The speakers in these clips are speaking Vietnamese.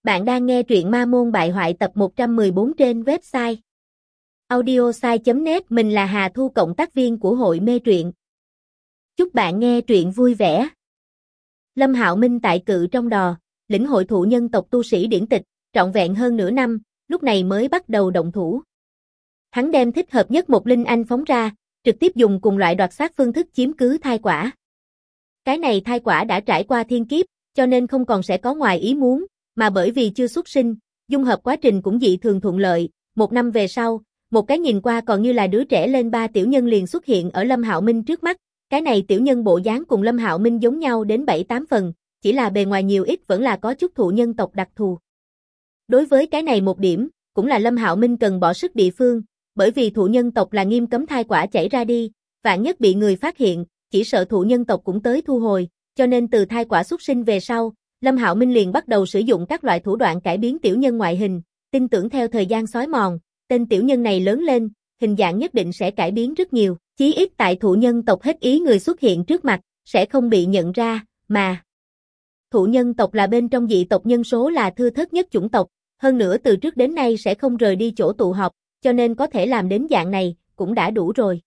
Bạn đang nghe truyện Ma Môn Bại Hoại tập 114 trên website audiosai.net. Mình là Hà Thu, cộng tác viên của hội mê truyện. Chúc bạn nghe truyện vui vẻ. Lâm Hạo Minh tại Cự Trong Đò, lĩnh hội thụ nhân tộc tu sĩ điển tịch, trọn vẹn hơn nửa năm, lúc này mới bắt đầu động thủ. Hắn đem thích hợp nhất một linh anh phóng ra, trực tiếp dùng cùng loại đoạt xác phương thức chiếm cứ thai quả. Cái này thai quả đã trải qua thiên kiếp, cho nên không còn sẽ có ngoài ý muốn, mà bởi vì chưa xuất sinh, dung hợp quá trình cũng dị thường thuận lợi. Một năm về sau, một cái nhìn qua còn như là đứa trẻ lên 3 tiểu nhân liền xuất hiện ở Lâm Hạo Minh trước mắt. Cái này tiểu nhân bộ dáng cùng Lâm Hạo Minh giống nhau đến 7-8 phần, chỉ là bề ngoài nhiều ít vẫn là có chút thụ nhân tộc đặc thù. Đối với cái này một điểm, cũng là Lâm Hạo Minh cần bỏ sức địa phương, bởi vì thụ nhân tộc là nghiêm cấm thai quả chảy ra đi, vạn nhất bị người phát hiện, chỉ sợ thụ nhân tộc cũng tới thu hồi, cho nên từ thai quả xuất sinh về sau, Lâm Hạo Minh liền bắt đầu sử dụng các loại thủ đoạn cải biến tiểu nhân ngoại hình, tin tưởng theo thời gian xói mòn, tên tiểu nhân này lớn lên, hình dạng nhất định sẽ cải biến rất nhiều, chí ít tại thụ nhân tộc hết ý người xuất hiện trước mặt, sẽ không bị nhận ra, mà thụ nhân tộc là bên trong dị tộc nhân số là thưa thớt nhất chủng tộc, hơn nữa từ trước đến nay sẽ không rời đi chỗ tụ họp, cho nên có thể làm đến dạng này, cũng đã đủ rồi.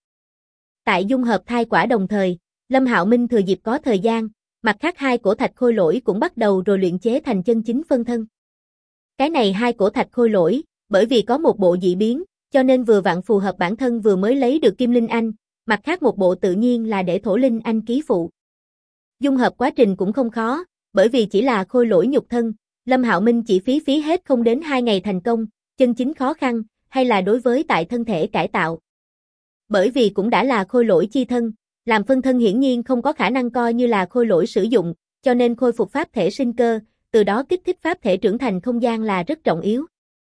Tại dung hợp thai quả đồng thời, Lâm Hạo Minh thừa dịp có thời gian, mặt khác hai cổ thạch khôi lỗi cũng bắt đầu rồi luyện chế thành chân chính phân thân. Cái này hai cổ thạch khôi lỗi, bởi vì có một bộ dị biến, cho nên vừa vặn phù hợp bản thân vừa mới lấy được Kim Linh Anh, mặt khác một bộ tự nhiên là để Thổ Linh Anh ký phụ. Dung hợp quá trình cũng không khó, bởi vì chỉ là khôi lỗi nhục thân, Lâm Hạo Minh chỉ phí hết không đến 2 ngày thành công, chân chính khó khăn, hay là đối với tại thân thể cải tạo. Bởi vì cũng đã là khôi lỗi chi thân, làm phân thân hiển nhiên không có khả năng coi như là khôi lỗi sử dụng, cho nên khôi phục pháp thể sinh cơ, từ đó kích thích pháp thể trưởng thành không gian là rất trọng yếu.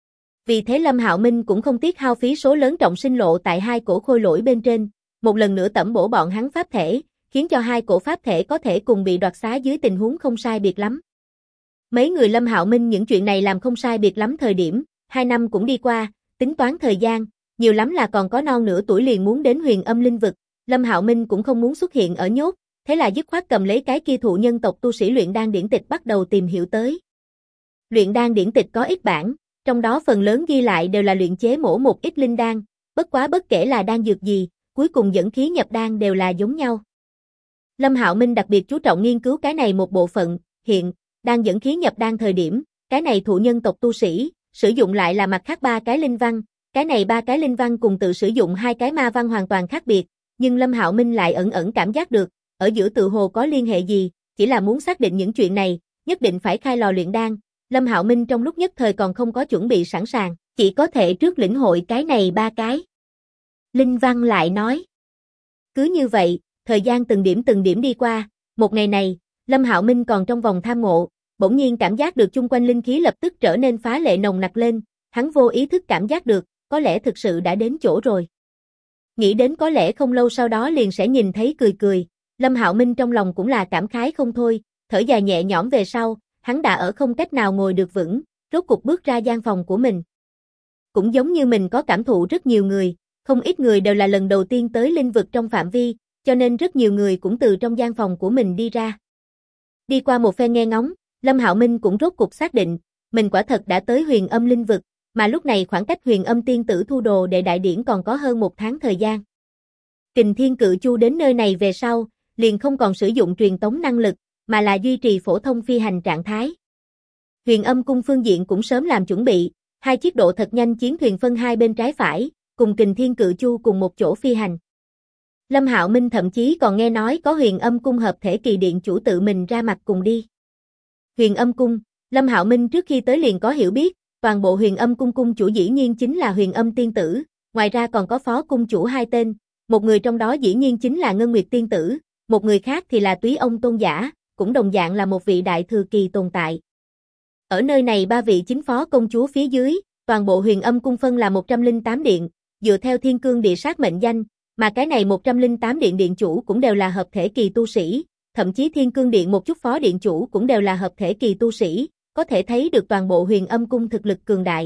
Vì thế Lâm Hạo Minh cũng không tiếc hao phí số lớn trọng sinh lộ tại hai cổ khôi lỗi bên trên, một lần nữa tẩm bổ bọn hắn pháp thể, khiến cho hai cổ pháp thể có thể cùng bị đoạt xá dưới tình huống không sai biệt lắm. Mấy người Lâm Hạo Minh những chuyện này làm không sai biệt lắm thời điểm, 2 năm cũng đi qua, tính toán thời gian, nhiều lắm là còn có non nửa tuổi liền muốn đến Huyền Âm Linh Vực. Lâm Hạo Minh cũng không muốn xuất hiện ở nhốt, thế là dứt khoát cầm lấy cái kia thụ nhân tộc tu sĩ luyện đan điển tịch bắt đầu tìm hiểu tới. Luyện đan điển tịch có ít bản, trong đó phần lớn ghi lại đều là luyện chế mổ một ít linh đan, bất quá bất kể là đan dược gì, cuối cùng dẫn khí nhập đan đều là giống nhau. Lâm Hạo Minh đặc biệt chú trọng nghiên cứu cái này một bộ phận, hiện, đang dẫn khí nhập đan thời điểm, cái này thụ nhân tộc tu sĩ, sử dụng lại là mặt khác 3 cái linh văn, cái này 3 cái linh văn cùng tự sử dụng 2 cái ma văn hoàn toàn khác biệt. Nhưng Lâm Hạo Minh lại ẩn ẩn cảm giác được, ở giữa tự hồ có liên hệ gì, chỉ là muốn xác định những chuyện này, nhất định phải khai lò luyện đan. Lâm Hạo Minh trong lúc nhất thời còn không có chuẩn bị sẵn sàng, chỉ có thể trước lĩnh hội cái này 3 cái. Linh văn lại nói. Cứ như vậy, thời gian từng điểm đi qua, một ngày này, Lâm Hạo Minh còn trong vòng tham ngộ, bỗng nhiên cảm giác được chung quanh linh khí lập tức trở nên phá lệ nồng nặc lên, hắn vô ý thức cảm giác được, có lẽ thực sự đã đến chỗ rồi. Nghĩ đến có lẽ không lâu sau đó liền sẽ nhìn thấy cười, Lâm Hạo Minh trong lòng cũng là cảm khái không thôi, thở dài nhẹ nhõm về sau, hắn đã ở không cách nào ngồi được vững, rốt cục bước ra gian phòng của mình. Cũng giống như mình có cảm thụ rất nhiều người, không ít người đều là lần đầu tiên tới linh vực trong phạm vi, cho nên rất nhiều người cũng từ trong gian phòng của mình đi ra. Đi qua một phen nghe ngóng, Lâm Hạo Minh cũng rốt cục xác định, mình quả thật đã tới Huyền Âm Linh vực. Mà lúc này khoảng cách Huyền Âm Tiên Tử thu đồ đệ đại điển còn có hơn 1 tháng thời gian. Kình Thiên Cự Chu đến nơi này về sau, liền không còn sử dụng truyền tống năng lực, mà là duy trì phổ thông phi hành trạng thái. Huyền Âm Cung phương diện cũng sớm làm chuẩn bị, 2 chiếc độ thật nhanh chiến thuyền phân hai bên trái phải, cùng Kình Thiên Cự Chu cùng một chỗ phi hành. Lâm Hạo Minh thậm chí còn nghe nói có Huyền Âm Cung hợp thể kỳ điện chủ tự mình ra mặt cùng đi. Huyền Âm Cung, Lâm Hạo Minh trước khi tới liền có hiểu biết. Toàn bộ Huyền Âm Cung cung chủ dĩ nhiên chính là Huyền Âm Tiên Tử, ngoài ra còn có phó cung chủ 2 tên, một người trong đó dĩ nhiên chính là Ngân Nguyệt Tiên Tử, một người khác thì là Túy Ông Tôn Giả, cũng đồng dạng là một vị đại thừa kỳ tồn tại. Ở nơi này 3 vị chính phó công chúa phía dưới, toàn bộ Huyền Âm Cung phân là 108 điện, dựa theo Thiên Cương Địa Sát mệnh danh, mà cái này 108 điện điện chủ cũng đều là hợp thể kỳ tu sĩ, thậm chí Thiên Cương Điện một chút phó điện chủ cũng đều là hợp thể kỳ tu sĩ. Có thể thấy được toàn bộ Huyền Âm Cung thực lực cường đại.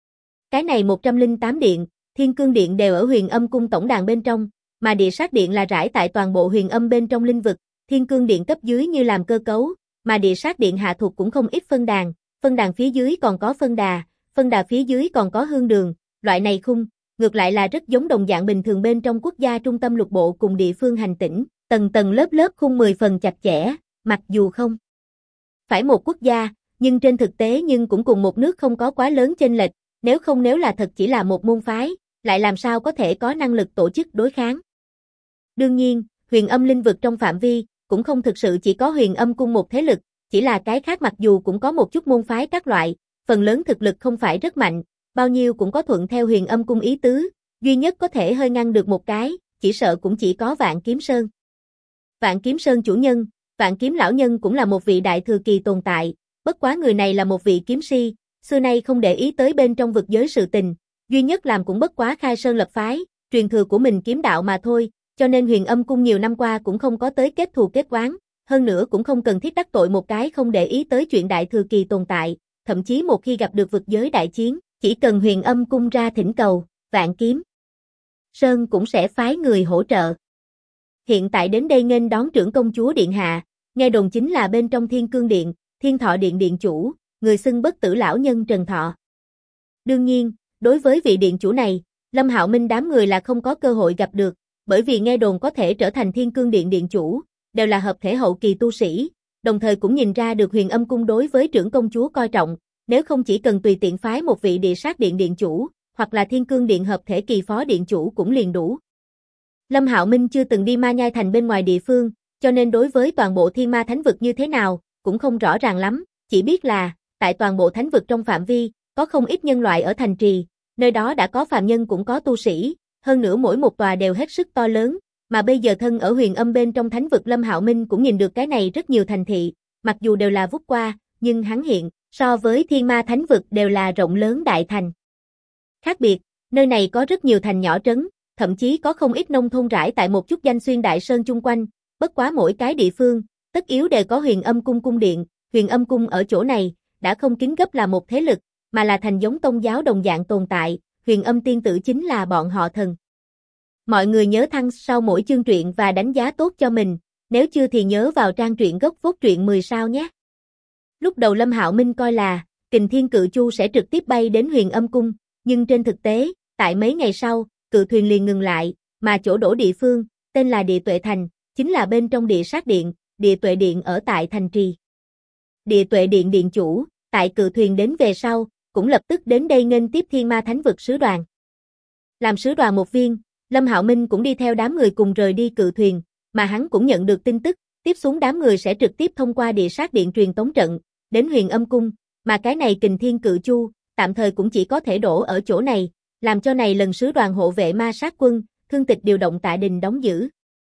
Cái này 108 điện, Thiên Cương Điện đều ở Huyền Âm Cung tổng đàn bên trong, mà Địa Sát Điện là rải tại toàn bộ Huyền Âm bên trong linh vực, Thiên Cương Điện cấp dưới như làm cơ cấu, mà Địa Sát Điện hạ thuộc cũng không ít phân đàn, phân đàn phía dưới còn có phân đà phía dưới còn có hương đường, loại này khung, ngược lại là rất giống đồng dạng bình thường bên trong quốc gia trung tâm lục bộ cùng địa phương hành tỉnh, tầng tầng lớp lớp khung 10 phần chặt chẽ, mặc dù không phải một quốc gia, nhưng trên thực tế nhưng cũng cùng một nước không có quá lớn chênh lệch, nếu là thật chỉ là một môn phái, lại làm sao có thể có năng lực tổ chức đối kháng. Đương nhiên, huyền âm linh vực trong phạm vi, cũng không thực sự chỉ có huyền âm cung một thế lực, chỉ là cái khác mặc dù cũng có một chút môn phái các loại, phần lớn thực lực không phải rất mạnh, bao nhiêu cũng có thuận theo huyền âm cung ý tứ, duy nhất có thể hơi ngăn được một cái, chỉ sợ cũng chỉ có Vạn Kiếm Sơn. Vạn Kiếm Sơn chủ nhân, Vạn Kiếm lão nhân cũng là một vị đại thừa kỳ tồn tại, bất quá người này là một vị kiếm si, xưa nay không để ý tới bên trong vực giới sự tình, duy nhất làm cũng bất quá khai sơn lập phái, truyền thừa của mình kiếm đạo mà thôi, cho nên huyền âm cung nhiều năm qua cũng không có tới kết thù kết oán, hơn nữa cũng không cần thiết đắc tội một cái không để ý tới chuyện đại thừa kỳ tồn tại, thậm chí một khi gặp được vực giới đại chiến, chỉ cần huyền âm cung ra thỉnh cầu, Vạn Kiếm Sơn cũng sẽ phái người hỗ trợ. Hiện tại đến đây nghênh đón trưởng công chúa điện hạ, nghe đồn chính là bên trong Thiên Cương Điện, Thiên Thọ Điện điện chủ, người xưng bất tử lão nhân Trần Thọ. Đương nhiên, đối với vị điện chủ này, Lâm Hạo Minh đám người là không có cơ hội gặp được, bởi vì nghe đồn có thể trở thành Thiên Cương Điện điện chủ, đều là hợp thể hậu kỳ tu sĩ, đồng thời cũng nhìn ra được huyền âm cung đối với trưởng công chúa coi trọng, nếu không chỉ cần tùy tiện phái một vị địa sát điện điện chủ, hoặc là Thiên Cương Điện hợp thể kỳ phó điện chủ cũng liền đủ. Lâm Hạo Minh chưa từng đi Ma Nhai Thành bên ngoài địa phương, cho nên đối với toàn bộ Thiên Ma Thánh vực như thế nào, cũng không rõ ràng lắm, chỉ biết là, tại toàn bộ thánh vực trong phạm vi, có không ít nhân loại ở thành trì, nơi đó đã có phàm nhân cũng có tu sĩ, hơn nữa mỗi một tòa đều hết sức to lớn, mà bây giờ thân ở huyền âm bên trong thánh vực Lâm Hạo Minh cũng nhìn được cái này rất nhiều thành thị, mặc dù đều là vút qua, nhưng hắn hiện, so với Thiên Ma Thánh vực đều là rộng lớn đại thành. Khác biệt, nơi này có rất nhiều thành nhỏ trấn, thậm chí có không ít nông thôn rải tại một chút danh xuyên đại sơn chung quanh, bất quá mỗi cái địa phương, tất yếu đều có huyền âm cung cung điện, huyền âm cung ở chỗ này, đã không kính gấp là một thế lực, mà là thành giống tôn giáo đồng dạng tồn tại, huyền âm tiên tử chính là bọn họ thần. Mọi người nhớ thăng sau mỗi chương truyện và đánh giá tốt cho mình, nếu chưa thì nhớ vào trang truyện gốc Vốt Truyện 10 sao nhé. Lúc đầu Lâm Hạo Minh coi là, Kình Thiên Cự Chu sẽ trực tiếp bay đến huyền âm cung, nhưng trên thực tế, tại mấy ngày sau, cự thuyền liền ngừng lại, mà chỗ đổ địa phương, tên là Địa Tuệ Thành, chính là bên trong Địa Sát Điện, Địa Tuệ Điện ở tại thành trì. Địa Tuệ Điện điện chủ, tại cự thuyền đến về sau, cũng lập tức đến đây nghênh tiếp Thiên Ma Thánh vực sứ đoàn. Làm sứ đoàn một viên, Lâm Hạo Minh cũng đi theo đám người cùng rời đi cự thuyền, mà hắn cũng nhận được tin tức, tiếp xuống đám người sẽ trực tiếp thông qua Địa Sát Điện truyền tống trận, đến huyền âm cung, mà cái này Kình Thiên Cự Chu, tạm thời cũng chỉ có thể đổ ở chỗ này, làm cho này lần sứ đoàn hộ vệ ma sát quân, Thương Tịch điều động Tạ Đình đóng giữ.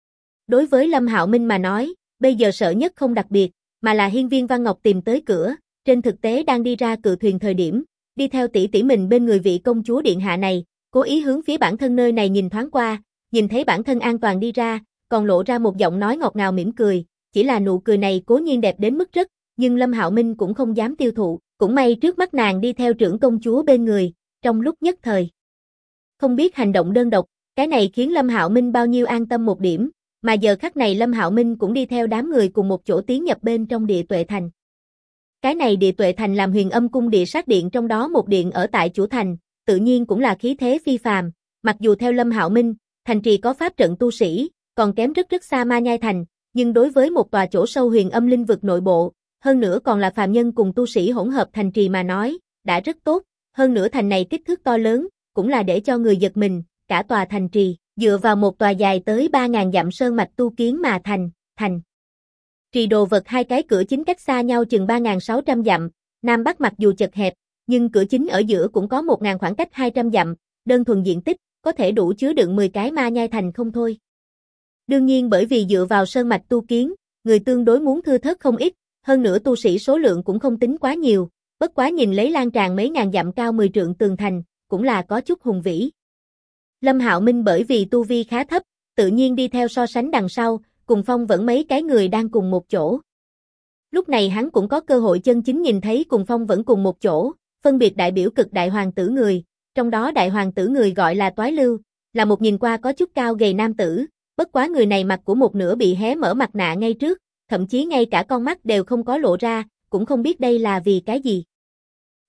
Đối với Lâm Hạo Minh mà nói, bây giờ sợ nhất không đặc biệt, mà là Hiên Viên Văn Ngọc tìm tới cửa, trên thực tế đang đi ra cự thuyền thời điểm, đi theo tỷ tỷ mình bên người vị công chúa điện hạ này, cố ý hướng phía bản thân nơi này nhìn thoáng qua, nhìn thấy bản thân an toàn đi ra, còn lộ ra một giọng nói ngọt ngào mỉm cười, chỉ là nụ cười này cố nhiên đẹp đến mức rất, nhưng Lâm Hạo Minh cũng không dám tiêu thụ, cũng may trước mắt nàng đi theo trưởng công chúa bên người, trong lúc nhất thời. Không biết hành động đơn độc, cái này khiến Lâm Hạo Minh bao nhiêu an tâm một điểm, mà giờ khắc này Lâm Hạo Minh cũng đi theo đám người cùng một chỗ tiến nhập bên trong Địa Tuệ Thành. Cái này Địa Tuệ Thành làm huyền âm cung Địa Sát Điện trong đó một điện ở tại chủ thành, tự nhiên cũng là khí thế phi phàm, mặc dù theo Lâm Hạo Minh, thành trì có pháp trận tu sĩ, còn kém rất rất xa Ma Nhai Thành, nhưng đối với một tòa chỗ sâu huyền âm linh vực nội bộ, hơn nữa còn là phàm nhân cùng tu sĩ hỗn hợp thành trì mà nói, đã rất tốt, hơn nữa thành này kích thước to lớn, cũng là để cho người giật mình, cả tòa thành trì, dựa vào một tòa dài tới 3.000 dặm sơn mạch tu kiến mà thành. Trì đồ vật hai cái cửa chính cách xa nhau chừng 3.600 dặm, Nam Bắc mặc dù chật hẹp, nhưng cửa chính ở giữa cũng có 1.000 khoảng cách 200 dặm, đơn thuần diện tích, có thể đủ chứa đựng 10 cái Ma Nhai Thành không thôi. Đương nhiên bởi vì dựa vào sơn mạch tu kiến, người tương đối muốn thưa thớt không ít, hơn nữa tu sĩ số lượng cũng không tính quá nhiều, bất quá nhìn lấy lan tràn mấy ngàn dặm cao 10 trượng tường thành, cũng là có chút hùng vĩ. Lâm Hạo Minh bởi vì tu vi khá thấp, tự nhiên đi theo so sánh đằng sau, cùng Phong Vẫn mấy cái người đang cùng một chỗ. Lúc này hắn cũng có cơ hội chân chính nhìn thấy cùng Phong Vẫn cùng một chỗ, phân biệt đại biểu cực đại hoàng tử người, trong đó đại hoàng tử người gọi là Toái Lưu, là một nhìn qua có chút cao gầy nam tử, bất quá người này mặt của một nửa bị hé mở mặt nạ ngay trước, thậm chí ngay cả con mắt đều không có lộ ra, cũng không biết đây là vì cái gì.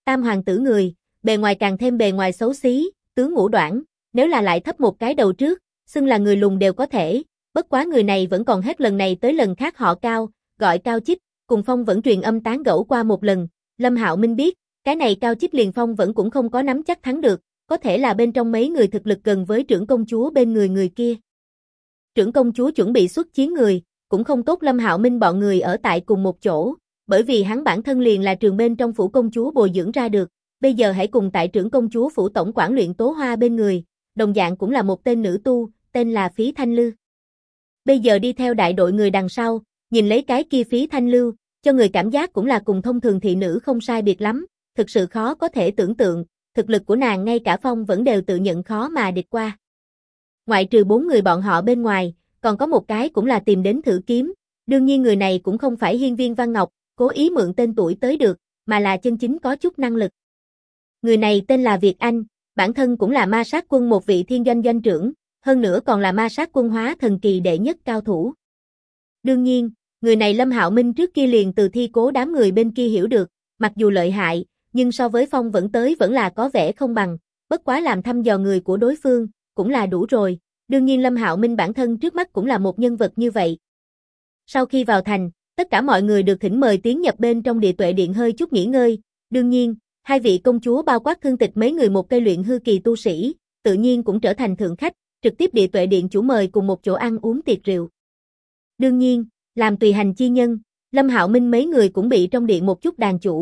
Tam hoàng tử người, bề ngoài càng thêm bề ngoài xấu xí, tướng ngũ đoản, nếu là lại thấp một cái đầu trước, xưng là người lùn đều có thể, bất quá người này vẫn còn hết lần này tới lần khác họ Cao, gọi Cao Chích, cùng Phong vẫn truyền âm tán gẫu qua một lần, Lâm Hạo Minh biết, cái này Cao Chích liền Phong vẫn cũng không có nắm chắc thắng được, có thể là bên trong mấy người thực lực gần với trưởng công chúa bên người kia. Trưởng công chúa chuẩn bị xuất chiến người, cũng không tốt Lâm Hạo Minh bọn người ở tại cùng một chỗ, bởi vì hắn bản thân liền là trường bên trong phủ công chúa bồi dưỡng ra được, bây giờ hãy cùng tại trưởng công chúa phủ tổng quản Luyện Tố Hoa bên người, đồng dạng cũng là một tên nữ tu, tên là Phí Thanh Lư. Bây giờ đi theo đại đội người đằng sau, nhìn lấy cái kia Phí Thanh Lưu, cho người cảm giác cũng là cùng thông thường thị nữ không sai biệt lắm, thực sự khó có thể tưởng tượng, thực lực của nàng ngay cả Phong vẫn đều tự nhận khó mà địch qua. Ngoại trừ 4 người bọn họ bên ngoài, còn có một cái cũng là tìm đến thử kiếm, đương nhiên người này cũng không phải Hiên Viên Văn Ngọc, cố ý mượn tên tuổi tới được, mà là chân chính có chút năng lực. Người này tên là Việt Anh, bản thân cũng là ma sát quân một vị thiên doanh doanh trưởng, hơn nữa còn là ma sát quân hóa thần kỳ đệ nhất cao thủ. Đương nhiên, người này Lâm Hạo Minh trước kia liền từ thi cố đám người bên kia hiểu được, mặc dù lợi hại, nhưng so với Phong vẫn là có vẻ không bằng, bất quá làm thăm dò người của đối phương, cũng là đủ rồi, đương nhiên Lâm Hạo Minh bản thân trước mắt cũng là một nhân vật như vậy. Sau khi vào thành, tất cả mọi người được thỉnh mời tiến nhập bên trong địa tuệ điện hơi chút nghỉ ngơi, đương nhiên, hai vị công chúa bao quát Thương Tịch mấy người một cây luyện hư kỳ tu sĩ, tự nhiên cũng trở thành thượng khách, trực tiếp địa tuệ điện chủ mời cùng một chỗ ăn uống tiệc rượu. Đương nhiên, làm tùy hành chi nhân, Lâm Hạo Minh mấy người cũng bị trong điện một chút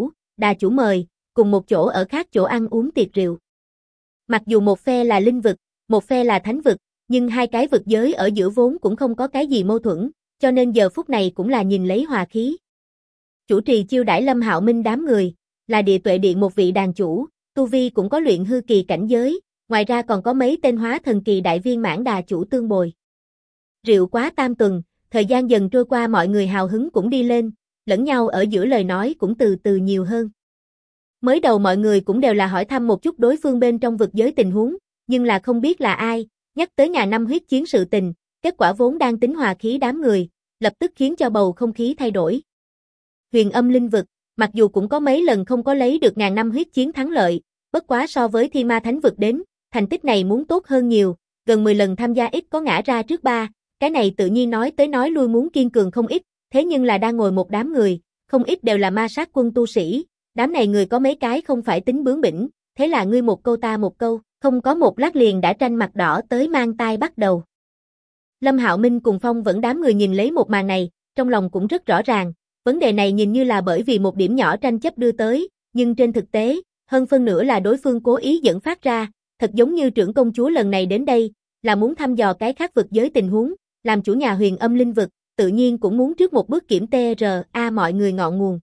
đà chủ mời, cùng một chỗ ở khác chỗ ăn uống tiệc rượu. Mặc dù một phe là linh vực, một phe là thánh vực, nhưng hai cái vực giới ở giữa vốn cũng không có cái gì mâu thuẫn, cho nên giờ phút này cũng là nhìn lấy hòa khí. Chủ trì chiêu đãi Lâm Hạo Minh đám người, là địa tuệ điện một vị đàn chủ, tu vi cũng có luyện hư kỳ cảnh giới, ngoài ra còn có mấy tên hóa thần kỳ đại viên mãn đà chủ tương bồi. Rượu quá tam tuần, thời gian dần trôi qua mọi người hào hứng cũng đi lên, lẫn nhau ở giữa lời nói cũng từ từ nhiều hơn. Mới đầu mọi người cũng đều là hỏi thăm một chút đối phương bên trong vực giới tình huống, nhưng là không biết là ai, nhắc tới nhà năm huyết chiến sự tình, kết quả vốn đang tính hòa khí đám người, lập tức khiến cho bầu không khí thay đổi. Huyền Âm linh vực, mặc dù cũng có mấy lần không có lấy được ngàn năm huyết chiến thắng lợi, bất quá so với Thi Ma Thánh vực đến, thành tích này muốn tốt hơn nhiều, gần 10 lần tham gia ít có ngã ra trước 3, cái này tự nhiên nói tới nói lui muốn kiên cường không ít, thế nhưng là đang ngồi một đám người, không ít đều là ma sát quân tu sĩ, đám này người có mấy cái không phải tính bướng bỉnh, thế là ngươi một câu ta một câu, không có một lát liền đã tranh mặt đỏ tới mang tai bắt đầu. Lâm Hạo Minh cùng Phong vẫn đám người nhìn lấy một màn này, trong lòng cũng rất rõ ràng, vấn đề này nhìn như là bởi vì một điểm nhỏ tranh chấp đưa tới, nhưng trên thực tế, hơn phân nửa là đối phương cố ý dẫn phát ra, thật giống như trưởng công chúa lần này đến đây, là muốn thăm dò cái khác vực giới tình huống, làm chủ nhà Huyền Âm linh vực, tự nhiên cũng muốn trước một bước kiểm TRA mọi người ngọn nguồn.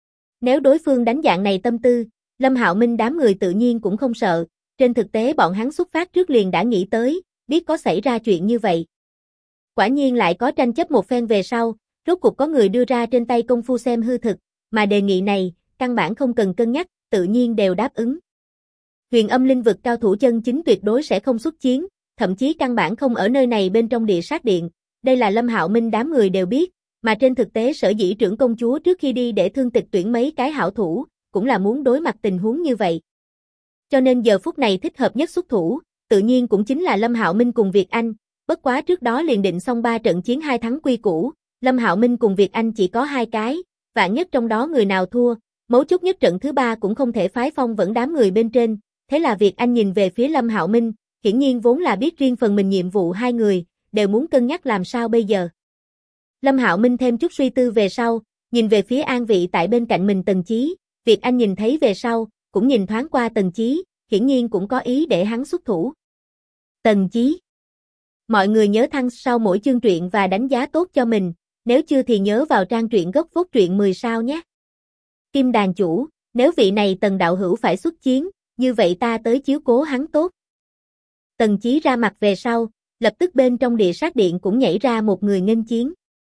Nếu đối phương đánh dạng này tâm tư, Lâm Hạo Minh đám người tự nhiên cũng không sợ, trên thực tế bọn hắn xuất phát trước liền đã nghĩ tới, biết có xảy ra chuyện như vậy. Quả nhiên lại có tranh chấp một phen về sau, rốt cuộc có người đưa ra trên tay công phu xem hư thực, mà đề nghị này, căn bản không cần cân nhắc, tự nhiên đều đáp ứng. Huyền Âm linh vực cao thủ chân chính tuyệt đối sẽ không xuất chiến, thậm chí căn bản không ở nơi này bên trong địa sát điện, đây là Lâm Hạo Minh đám người đều biết, mà trên thực tế sở dĩ trưởng công chúa trước khi đi để Thương Tịch tuyển mấy cái hảo thủ, cũng là muốn đối mặt tình huống như vậy. Cho nên giờ phút này thích hợp nhất xuất thủ, tự nhiên cũng chính là Lâm Hạo Minh cùng Việt Anh, bất quá trước đó liền định xong 3 trận chiến 2 thắng quy củ, Lâm Hạo Minh cùng Việt Anh chỉ có 2 cái, vạn nhất trong đó người nào thua, mấu chốt nhất trận thứ 3 cũng không thể phái Phong vẫn đám người bên trên, thế là Việt Anh nhìn về phía Lâm Hạo Minh, hiển nhiên vốn là biết riêng phần mình nhiệm vụ hai người, đều muốn cân nhắc làm sao bây giờ. Lâm Hạo Minh thêm chút suy tư về sau, nhìn về phía an vị tại bên cạnh mình Tần Chí, Việt Anh nhìn thấy về sau, cũng nhìn thoáng qua Tần Chí, hiển nhiên cũng có ý để hắn xuất thủ. Tần Chí. Mọi người nhớ thăng sau mỗi chương truyện và đánh giá tốt cho mình, nếu chưa thì nhớ vào trang truyện gốc phốt truyện 10 sao nhé. Kim đàn chủ, nếu vị này Tần đạo hữu phải xuất chiến, như vậy ta tới chiếu cố hắn tốt. Tần Chí ra mặt về sau, lập tức bên trong địa sát điện cũng nhảy ra một người nghênh chiến.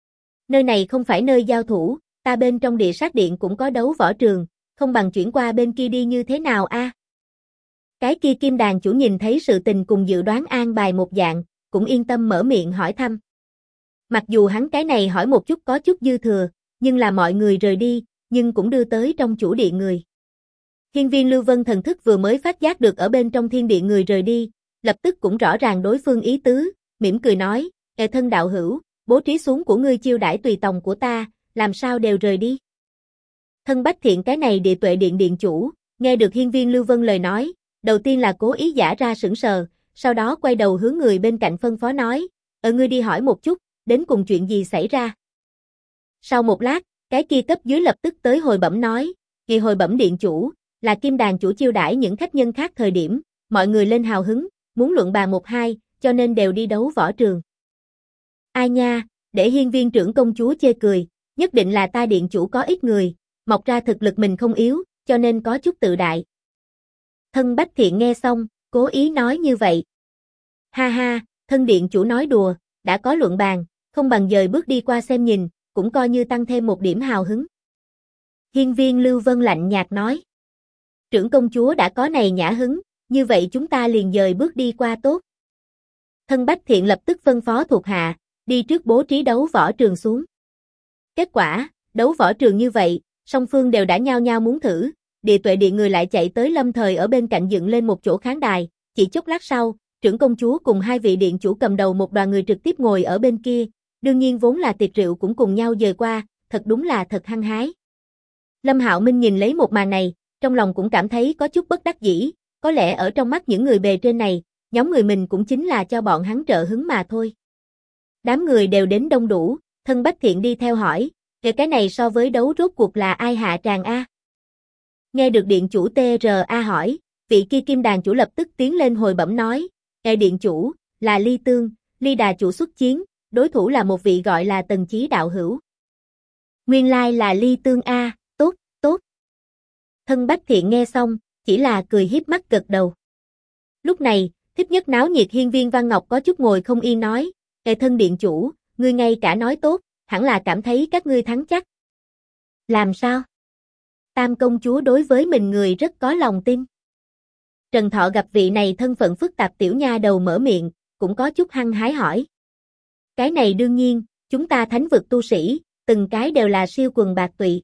Nơi này không phải nơi giao thủ, ta bên trong địa sát điện cũng có đấu võ trường, không bằng chuyển qua bên kia đi như thế nào a? Cái kia Kim đàn chủ nhìn thấy sự tình cùng dự đoán an bài một dạng, cũng yên tâm mở miệng hỏi thăm. Mặc dù hắn cái này hỏi một chút có chút dư thừa, nhưng là mọi người rời đi, nhưng cũng đưa tới trong chủ điện người. Hiên viên Lưu Vân thần thức vừa mới phát giác được ở bên trong thiên địa người rời đi, lập tức cũng rõ ràng đối phương ý tứ, mỉm cười nói, thân đạo hữu, bố trí xuống của ngươi chiêu đãi tùy tòng của ta, làm sao đều rời đi. Thân Bách Thiện cái này địa tuệ điện điện chủ, nghe được hiên viên Lưu Vân lời nói, đầu tiên là cố ý giả ra sững sờ, sau đó quay đầu hướng người bên cạnh phân phó nói, ngươi đi hỏi một chút, đến cùng chuyện gì xảy ra. Sau một lát, cái kia cấp dưới lập tức tới hồi bẩm nói, ngày hồi bẩm điện chủ, là Kim Đàn chủ chiêu đãi những khách nhân khác thời điểm, mọi người lên hào hứng, muốn luận bàn một hai, cho nên đều đi đấu võ trường. Ai nha, để hiên viên trưởng công chúa chê cười, nhất định là ta điện chủ có ít người, mọc ra thực lực mình không yếu, cho nên có chút tự đại. Thân Bách Thiện nghe xong, cố ý nói như vậy. Ha ha, thân điện chủ nói đùa, đã có luận bàn, không bằng dời bước đi qua xem nhìn, cũng coi như tăng thêm một điểm hào hứng. Hiên viên Lưu Vân lạnh nhạt nói. Trưởng công chúa đã có này nhã hứng, như vậy chúng ta liền dời bước đi qua tốt. Thân Bách Thiện lập tức phân phó thuộc hạ, đi trước bố trí đấu võ trường xuống. Kết quả, đấu võ trường như vậy, song phương đều đã nhao nhao muốn thử, địa tuệ điện người lại chạy tới lâm thời ở bên cạnh dựng lên một chỗ khán đài, chỉ chốc lát sau, trưởng công chúa cùng hai vị điện chủ cầm đầu một đoàn người trực tiếp ngồi ở bên kia, đương nhiên vốn là tiệc rượu cũng cùng nhau dời qua, thật đúng là thật hăng hái. Lâm Hạo Minh nhìn lấy một màn này, trong lòng cũng cảm thấy có chút bất đắc dĩ, có lẽ ở trong mắt những người bề trên này, nhóm người mình cũng chính là cho bọn hắn trợ hứng mà thôi. Đám người đều đến đông đủ, thân Bách Thiện đi theo hỏi, cái này so với đấu rốt cuộc là ai hạ tràng a? Nghe được điện chủ TRA hỏi, vị kia Kim Đàn chủ lập tức tiến lên hồi bẩm nói, điện chủ, là Ly Tương, Ly Đà chủ xuất chiến, đối thủ là một vị gọi là Tần Chí đạo hữu. Nguyên lai là Ly Tương a, tốt, tốt. Thân Bách Thiện nghe xong, chỉ là cười hiếp mắt gật đầu. Lúc này, thích nhất náo nhiệt hiên viên Văn Ngọc có chút ngồi không yên nói, thân điện chủ, ngươi ngay cả nói tốt, hẳn là cảm thấy các ngươi thắng chắc. Làm sao? Tam công chúa đối với mình người rất có lòng tin. Trần Thọ gặp vị này thân phận phức tạp tiểu nha đầu mở miệng, cũng có chút hăng hái hỏi. Cái này đương nhiên, chúng ta thánh vực tu sĩ, từng cái đều là siêu quần bạc tụy.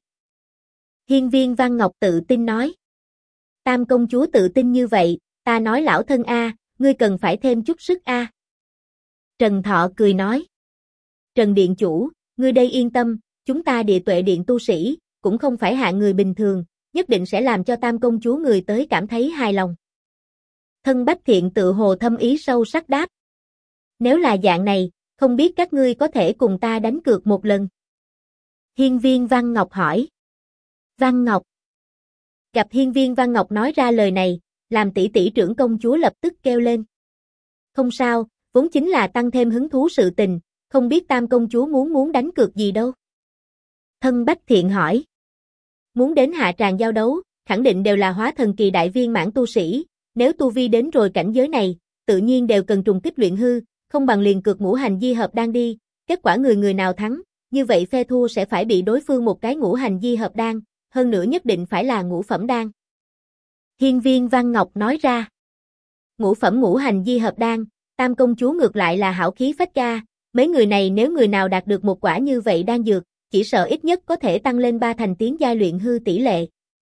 Hiên viên Văn Ngọc tự tin nói. Tam công chúa tự tin như vậy, ta nói lão thân a, ngươi cần phải thêm chút sức a. Trần Thọ cười nói. Trần điện chủ, ngươi đây yên tâm, chúng ta địa tuệ điện tu sĩ, cũng không phải hạng người bình thường, nhất định sẽ làm cho tam công chúa người tới cảm thấy hài lòng. Thân Bách Thiện tự hồ thâm ý sâu sắc đáp. Nếu là dạng này, không biết các ngươi có thể cùng ta đánh cược một lần. Hiên viên Văn Ngọc hỏi. Văn Ngọc. Gặp hiên viên Văn Ngọc nói ra lời này, làm tỷ tỷ trưởng công chúa lập tức kêu lên. Không sao, vốn chính là tăng thêm hứng thú sự tình, không biết tam công chúa muốn đánh cược gì đâu. Thân Bách Thiện hỏi. Muốn đến hạ tràng giao đấu, khẳng định đều là hóa thần kỳ đại viên mãn tu sĩ, nếu tu vi đến rồi cảnh giới này, tự nhiên đều cần trùng kích luyện hư, không bằng liền cược ngũ hành di hợp đan đi, kết quả người nào thắng, như vậy phe thua sẽ phải bị đối phương một cái ngũ hành di hợp đan, hơn nữa nhất định phải là ngũ phẩm đan. Hiên viên Văn Ngọc nói ra. Ngũ phẩm ngũ hành di hợp đan, tam công chúa ngược lại là hảo khí phách ca, mấy người này nếu người nào đạt được một quả như vậy đan dược, chỉ sợ ít nhất có thể tăng lên 3 thành tiến giai luyện hư tỷ lệ.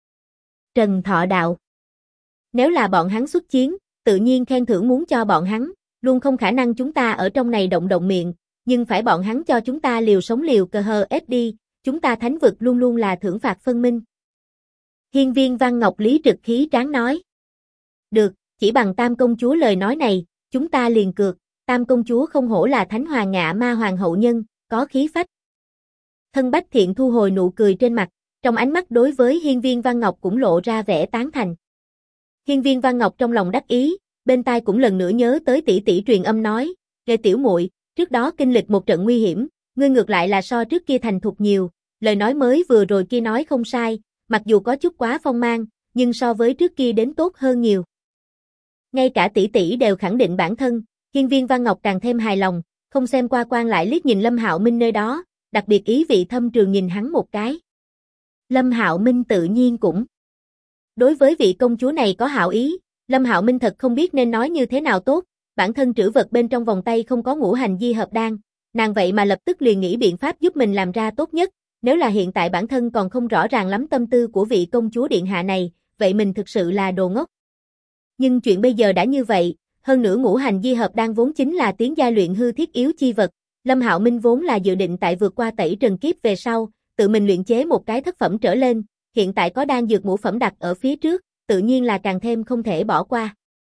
Trần Thọ đạo. Nếu là bọn hắn xuất chiến, tự nhiên khen thưởng muốn cho bọn hắn, luôn không khả năng chúng ta ở trong này động miệng, nhưng phải bọn hắn cho chúng ta liều sống liều cờ hờ ép đi, chúng ta thánh vực luôn luôn là thưởng phạt phân minh. Hiên viên Văn Ngọc lý trực khí tráng nói. Được, chỉ bằng tam công chúa lời nói này, chúng ta liền cược, tam công chúa không hổ là thánh hoàng ngạ ma hoàng hậu nhân, có khí phách. Thân Bách Thiện thu hồi nụ cười trên mặt, trong ánh mắt đối với hiên viên Văn Ngọc cũng lộ ra vẻ tán thành. Hiên viên Văn Ngọc trong lòng đắc ý, bên tai cũng lần nữa nhớ tới tỷ tỷ truyền âm nói, "Ghê tiểu muội, trước đó kinh lịch một trận nguy hiểm, ngươi ngược lại là so trước kia thành thục nhiều." Lời nói mới vừa rồi kia nói không sai, mặc dù có chút quá phong mang, nhưng so với trước kia đến tốt hơn nhiều. Ngay cả tỷ tỷ đều khẳng định bản thân, hiên viên Văn Ngọc càng thêm hài lòng, không xem qua quan lại liếc nhìn Lâm Hạo Minh nơi đó, đặc biệt ý vị thâm trường nhìn hắn một cái. Lâm Hạo Minh tự nhiên cũng đối với vị công chúa này có hảo ý, Lâm Hạo Minh thật không biết nên nói như thế nào tốt, bản thân trữ vật bên trong vòng tay không có ngũ hành di hợp đan, nàng vậy mà lập tức liền nghĩ biện pháp giúp mình làm ra tốt nhất, nếu là hiện tại bản thân còn không rõ ràng lắm tâm tư của vị công chúa điện hạ này, vậy mình thực sự là đồ ngốc. Nhưng chuyện bây giờ đã như vậy, hơn nữa ngũ hành di hợp đan vốn chính là tiến giai luyện hư thiết yếu chi vật, Lâm Hạo Minh vốn là dự định tại vượt qua tẩy trần kiếp về sau, tự mình luyện chế một cái thất phẩm trở lên, hiện tại có đan dược ngũ phẩm đặt ở phía trước, tự nhiên là càng thêm không thể bỏ qua.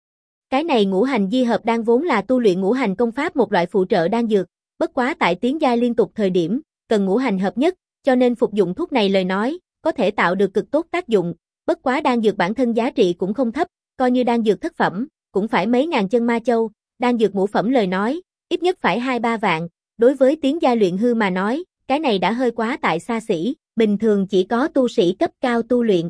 Cái này ngũ hành di hợp đan vốn là tu luyện ngũ hành công pháp một loại phụ trợ đan dược, bất quá tại tiến giai liên tục thời điểm, cần ngũ hành hợp nhất, cho nên phục dụng thuốc này lời nói, có thể tạo được cực tốt tác dụng, bất quá đan dược bản thân giá trị cũng không thấp, coi như đan dược thất phẩm, cũng phải mấy ngàn chân ma châu, đan dược ngũ phẩm lời nói, ít nhất phải 2-3 vạn, đối với tiến giai luyện hư mà nói, cái này đã hơi quá tại xa xỉ, bình thường chỉ có tu sĩ cấp cao tu luyện.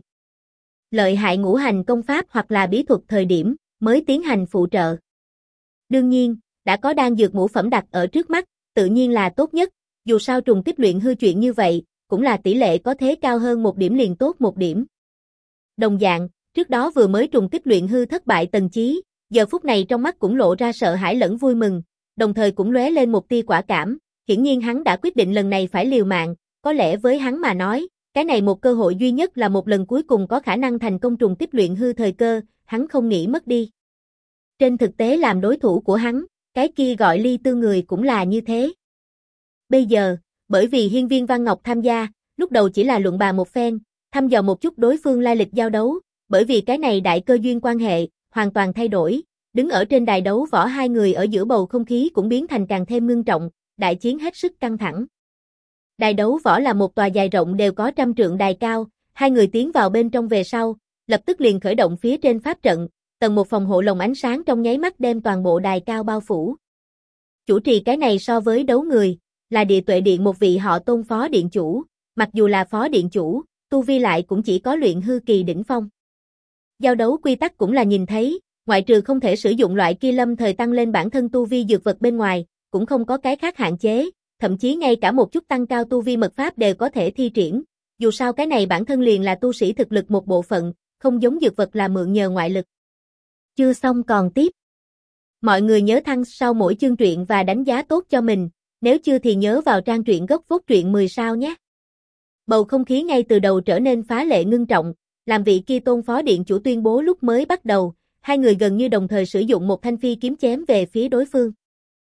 Lợi hại ngũ hành công pháp hoặc là bí thuật thời điểm, mới tiến hành phụ trợ. Đương nhiên, đã có đan dược ngũ phẩm đặt ở trước mắt, tự nhiên là tốt nhất, dù sao trùng kích luyện hư chuyện như vậy, cũng là tỷ lệ có thế cao hơn một điểm liền tốt một điểm. Đồng dạng, trước đó vừa mới trùng kích luyện hư thất bại Tần Chí, giờ phút này trong mắt cũng lộ ra sợ hãi lẫn vui mừng, đồng thời cũng lóe lên một tia quả cảm, hiển nhiên hắn đã quyết định lần này phải liều mạng, có lẽ với hắn mà nói, cái này một cơ hội duy nhất là một lần cuối cùng có khả năng thành công trùng kích luyện hư thời cơ, hắn không nghĩ mất đi. Trên thực tế làm đối thủ của hắn, cái kia gọi Ly Tương người cũng là như thế. Bây giờ, bởi vì Hiên Viên Văn Ngọc tham gia, lúc đầu chỉ là luận bàn một phen, thăm dò một chút đối phương lai lịch giao đấu, bởi vì cái này đại cơ duyên quan hệ, hoàn toàn thay đổi, đứng ở trên đài đấu võ hai người ở giữa bầu không khí cũng biến thành càng thêm ngưng trọng, đại chiến hết sức căng thẳng. Đài đấu võ là một tòa dài rộng đều có 100 trượng đài cao, hai người tiến vào bên trong về sau, lập tức liền khởi động phía trên pháp trận, tầng một phòng hộ lồng ánh sáng trong nháy mắt đem toàn bộ đài cao bao phủ. Chủ trì cái này so với đấu người, là Địa Tuệ Điện một vị họ Tôn phó điện chủ, mặc dù là phó điện chủ, tu vi lại cũng chỉ có luyện hư kỳ đỉnh phong. Giao đấu quy tắc cũng là nhìn thấy, ngoại trừ không thể sử dụng loại kia lâm thời tăng lên bản thân tu vi dược vật bên ngoài, cũng không có cái khác hạn chế, thậm chí ngay cả một chút tăng cao tu vi mật pháp đều có thể thi triển, dù sao cái này bản thân liền là tu sĩ thực lực một bộ phận, không giống dược vật là mượn nhờ ngoại lực. Chưa xong còn tiếp. Mọi người nhớ thăng sau mỗi chương truyện và đánh giá tốt cho mình, nếu chưa thì nhớ vào trang truyện gốc phốt truyện 10 sao nhé. Bầu không khí ngay từ đầu trở nên phá lệ ngưng trọng, làm vị kia Tôn phó điện chủ tuyên bố lúc mới bắt đầu, hai người gần như đồng thời sử dụng một thanh phi kiếm chém về phía đối phương.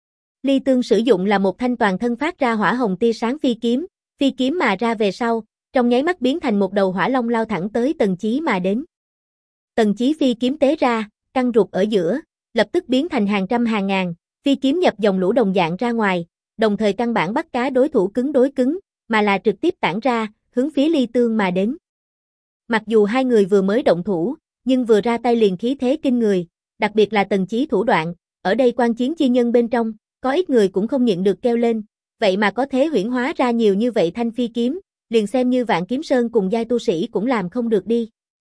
Ly Tương sử dụng là một thanh toàn thân phát ra hỏa hồng tia sáng phi kiếm mà ra về sau, trong nháy mắt biến thành một đầu hỏa long lao thẳng tới Tần Chí mà đến. Tần Chí phi kiếm tế ra, căng rụt ở giữa, lập tức biến thành hàng trăm hàng ngàn, phi kiếm nhập dòng lũ đồng dạng ra ngoài, đồng thời căn bản bắt cá đối thủ cứng đối cứng, mà là trực tiếp tản ra, hướng phía Ly Tương mà đến. Mặc dù hai người vừa mới động thủ, nhưng vừa ra tay liền khí thế kinh người, đặc biệt là Tần Chí thủ đoạn, ở đây quan chiến chi nhân bên trong, có ít người cũng không nhịn được kêu lên, vậy mà có thế huyễn hóa ra nhiều như vậy thanh phi kiếm, liền xem như Vạn Kiếm Sơn cùng giai tu sĩ cũng làm không được đi.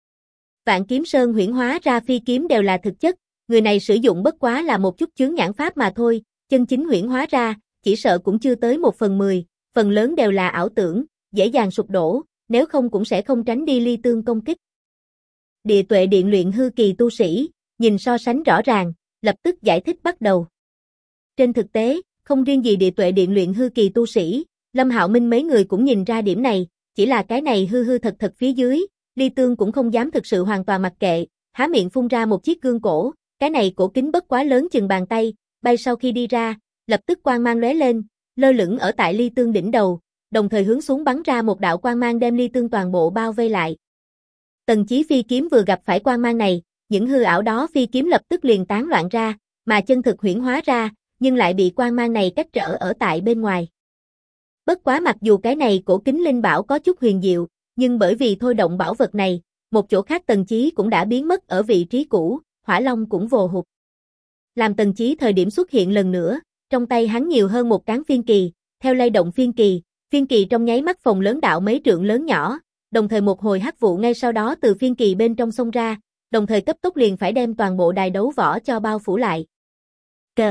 Vạn Kiếm Sơn huyễn hóa ra phi kiếm đều là thực chất, người này sử dụng bất quá là một chút chướng nhãn pháp mà thôi, chân chính huyễn hóa ra, chỉ sợ cũng chưa tới 1/10, phần lớn đều là ảo tưởng, dễ dàng sụp đổ, nếu không cũng sẽ không tránh đi Ly Tương công kích. Địa Tuệ Điện luyện hư kỳ tu sĩ, nhìn so sánh rõ ràng, lập tức giải thích bắt đầu. Trên thực tế, không riêng gì Địa Tuệ Điện luyện hư kỳ tu sĩ, Lâm Hạo Minh mấy người cũng nhìn ra điểm này, chỉ là cái này hư hư thật thật phía dưới, Ly Tương cũng không dám thực sự hoàn toàn mặc kệ, há miệng phun ra một chiếc gương cổ, cái này cổ kính bất quá lớn chừng bàn tay, bay sau khi đi ra, lập tức quang mang lóe lên, lơ lửng ở tại Ly Tương đỉnh đầu, đồng thời hướng xuống bắn ra một đạo quang mang đem Ly Tương toàn bộ bao vây lại. Tần Chí phi kiếm vừa gặp phải quang mang này, những hư ảo đó phi kiếm lập tức liền tán loạn ra, mà chân thực huyễn hóa ra, nhưng lại bị quang mang này cách trở ở tại bên ngoài. Bất quá mặc dù cái này cổ kính linh bảo có chút huyền diệu, nhưng bởi vì thôi động bảo vật này, một chỗ khác Tần Chí cũng đã biến mất ở vị trí cũ, Hỏa Long cũng vồ hụt. Làm Tần Chí thời điểm xuất hiện lần nữa, trong tay hắn nhiều hơn một cán phiên kỳ, theo lay động phiên kỳ trong nháy mắt phồng lớn đạo mấy trượng lớn nhỏ, đồng thời một hồi hắc vụ ngay sau đó từ phiên kỳ bên trong xông ra, đồng thời cấp tốc liền phải đem toàn bộ đài đấu võ cho bao phủ lại. Cờ.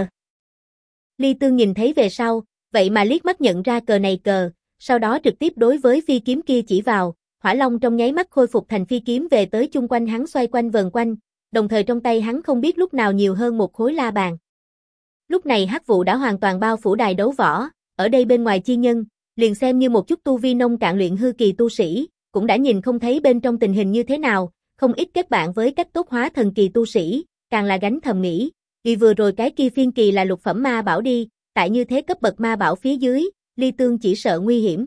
Ly Tương nhìn thấy về sau, vậy mà liếc mắt nhận ra cờ này cờ, sau đó trực tiếp đối với phi kiếm kia chỉ vào, Hỏa Long trong nháy mắt khôi phục thành phi kiếm về tới chung quanh hắn xoay quanh vần quanh, đồng thời trong tay hắn không biết lúc nào nhiều hơn một khối la bàn. Lúc này hắc vụ đã hoàn toàn bao phủ đài đấu võ, ở đây bên ngoài chi nhân, liền xem như một chút tu vi nông cạn luyện hư kỳ tu sĩ, cũng đã nhìn không thấy bên trong tình hình như thế nào, không ít kết bạn với cách tốt hóa thần kỳ tu sĩ, càng là gánh thầm nghĩ, vì vừa rồi cái kia phiên kỳ là lục phẩm ma bảo đi, tại như thế cấp bậc ma bảo phía dưới, Ly Tương chỉ sợ nguy hiểm.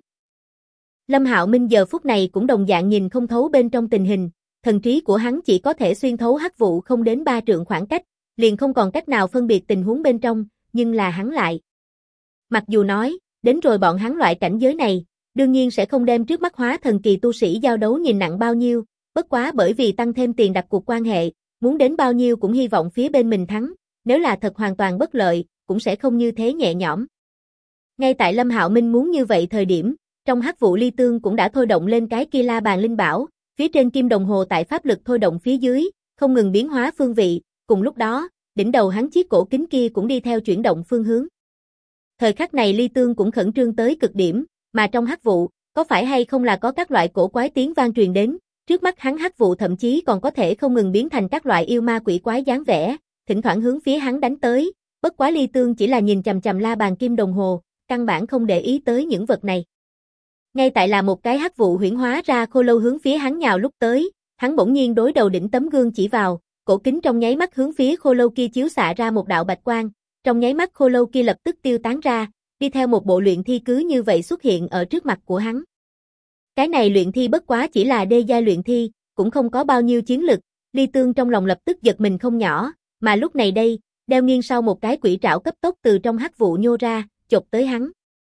Lâm Hạo Minh giờ phút này cũng đồng dạng nhìn không thấu bên trong tình hình, thần trí của hắn chỉ có thể xuyên thấu hắc vụ không đến 3 trượng khoảng cách, liền không còn cách nào phân biệt tình huống bên trong, nhưng là hắn lại. Mặc dù nói, đến rồi bọn hắn loại cảnh giới này, đương nhiên sẽ không đem trước mắt hóa thần kỳ tu sĩ giao đấu nhìn nặng bao nhiêu, bất quá bởi vì tăng thêm tiền đặt cuộc quan hệ, muốn đến bao nhiêu cũng hy vọng phía bên mình thắng, nếu là thật hoàn toàn bất lợi, cũng sẽ không như thế nhẹ nhõm. Ngay tại Lâm Hạo Minh muốn như vậy thời điểm, trong hắc vụ Ly Tương cũng đã thôi động lên cái kia la bàn linh bảo, phía trên kim đồng hồ tại pháp lực thôi động phía dưới, không ngừng biến hóa phương vị, cùng lúc đó, đỉnh đầu hắn chiếc cổ kính kia cũng đi theo chuyển động phương hướng. Thời khắc này Ly Tương cũng khẩn trương tới cực điểm, mà trong hắc vụ, có phải hay không là có các loại cổ quái tiếng vang truyền đến, trước mắt hắn hắc vụ thậm chí còn có thể không ngừng biến thành các loại yêu ma quỷ quái dáng vẻ, thỉnh thoảng hướng phía hắn đánh tới, bất quá Ly Tương chỉ là nhìn chằm chằm la bàn kim đồng hồ, căn bản không để ý tới những vật này. Ngay tại là một cái hắc vụ huyễn hóa ra khô lâu hướng phía hắn nhào lúc tới, hắn bỗng nhiên đối đầu đỉnh tấm gương chỉ vào, cổ kính trong nháy mắt hướng phía khô lâu kia chiếu xạ ra một đạo bạch quang, trong nháy mắt khô lâu kia lập tức tiêu tán ra, đi theo một bộ luyện thi cứ như vậy xuất hiện ở trước mặt của hắn. Cái này luyện thi bất quá chỉ là đê giai luyện thi, cũng không có bao nhiêu chiến lực, Ly Tương trong lòng lập tức giật mình không nhỏ, mà lúc này đây, đeo nghiêng sau một cái quỷ trảo cấp tốc từ trong hắc vụ nhô ra, chộp tới hắn.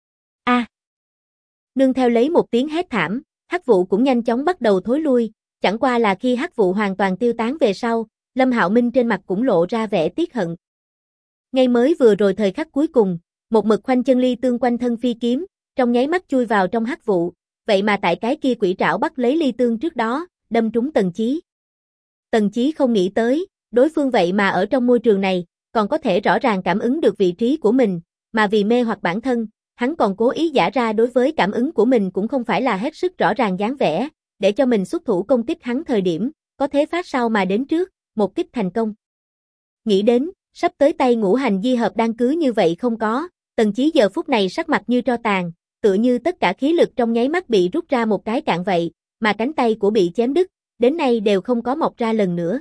A! Nương theo lấy một tiếng hét thảm, hắc vụ cũng nhanh chóng bắt đầu thối lui, chẳng qua là khi hắc vụ hoàn toàn tiêu tán về sau, Lâm Hạo Minh trên mặt cũng lộ ra vẻ tiếc hận. Ngay mới vừa rồi thời khắc cuối cùng, một mực khoanh chân Ly Tương quanh thân phi kiếm, trong nháy mắt chui vào trong hắc vụ, vậy mà tại cái kia quỷ trảo bắt lấy Ly Tương trước đó, đâm trúng Tần Chí. Tần Chí không nghĩ tới, đối phương vậy mà ở trong môi trường này, còn có thể rõ ràng cảm ứng được vị trí của mình, mà vì mê hoặc bản thân, hắn còn cố ý giả ra đối với cảm ứng của mình cũng không phải là hết sức rõ ràng dáng vẻ, để cho mình xuất thủ công kích hắn thời điểm, có thế phát sau mà đến trước, một kích thành công. Nghĩ đến, sắp tới tay ngũ hành di hợp đan cứ như vậy không có, Tần Chí giờ phút này sắc mặt như tro tàn, tựa như tất cả khí lực trong nháy mắt bị rút ra một cái cạn vậy, mà cánh tay của bị chém đứt, đến nay đều không có mọc ra lần nữa.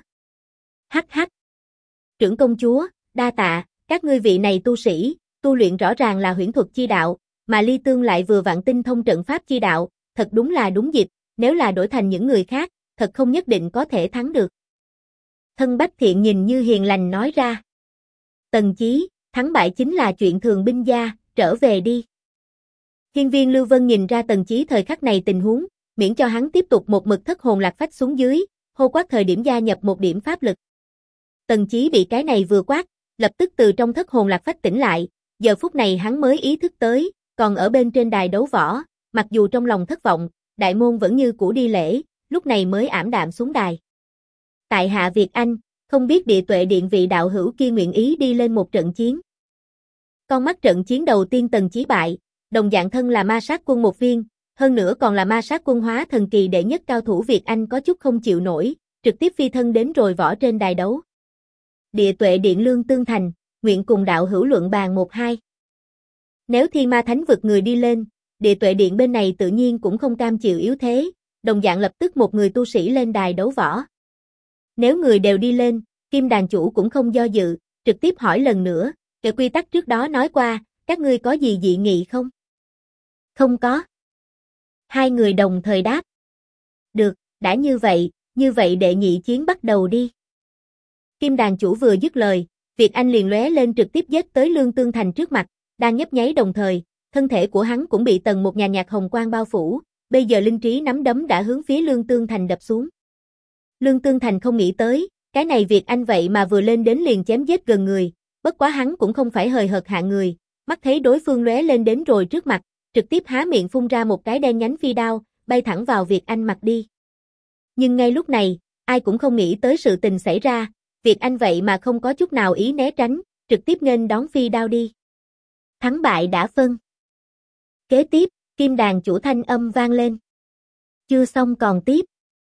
Hắc hắc. Trưởng công chúa, đa tạ, các ngươi vị này tu sĩ, tu luyện rõ ràng là huyễn thuật chi đạo, mà Ly Tương lại vừa vặn tinh thông trận pháp chi đạo, thật đúng là đúng dịp, nếu là đổi thành những người khác, thật không nhất định có thể thắng được. Thân Bách Thiện nhìn như hiền lành nói ra. Tần Chí, thắng bại chính là chuyện thường binh gia, trở về đi. Hiên viên Lưu Vân nhìn ra Tần Chí thời khắc này tình huống, miễn cho hắn tiếp tục một mực thất hồn lạc phách xuống dưới, hô quát thời điểm gia nhập một điểm pháp lực. Tần Chí bị cái này vừa quát, lập tức từ trong thất hồn lạc phách tỉnh lại, giờ phút này hắn mới ý thức tới, còn ở bên trên đài đấu võ, mặc dù trong lòng thất vọng, đại môn vẫn như cũ đi lễ, lúc này mới ảm đạm xuống đài. Tại hạ Việt Anh, không biết Địa Tuệ Điện vị đạo hữu kia nguyện ý đi lên một trận chiến. Con mắt trận chiến đầu tiên Tần Chí bại, đồng dạng thân là ma sát quân một viên, hơn nữa còn là ma sát quân hóa thần kỳ đệ nhất cao thủ Việt Anh có chút không chịu nổi, trực tiếp phi thân đến rồi võ trên đài đấu. Địa Tuệ Điện Lương Tương Thành, nguyện cùng đạo hữu luận bàn 1-2. Nếu Thiên Ma Thánh vực người đi lên, Địa Tuệ Điện bên này tự nhiên cũng không cam chịu yếu thế, đồng dạng lập tức một người tu sĩ lên đài đấu võ. Nếu người đều đi lên, Kim đàn chủ cũng không do dự, trực tiếp hỏi lần nữa, cái quy tắc trước đó nói qua, các ngươi có gì dị nghị không? Không có. Hai người đồng thời đáp. Được, đã như vậy đệ nhị chiến bắt đầu đi. Kim đàn chủ vừa dứt lời, Việt Anh liền lóe lên trực tiếp giết tới Lương Tương Thành trước mặt, đang nhấp nháy đồng thời, thân thể của hắn cũng bị tầng một nhàn nhạt hồng quang bao phủ, bây giờ linh trí nắm đấm đã hướng phía Lương Tương Thành đập xuống. Lương Tương Thành không nghĩ tới, cái này Việt Anh vậy mà vừa lên đến liền chém giết gần người, bất quá hắn cũng không phải hời hợt hạ người, mắt thấy đối phương lóe lên đến rồi trước mặt, trực tiếp há miệng phun ra một cái đen nhánh phi đao, bay thẳng vào Việt Anh mặt đi. Nhưng ngay lúc này, ai cũng không nghĩ tới sự tình xảy ra, Việt Anh vậy mà không có chút nào ý né tránh, trực tiếp nghênh đón phi đao đi. Thắng bại đã phân. Kế tiếp, kim đàn chủ thanh âm vang lên. Chưa xong còn tiếp.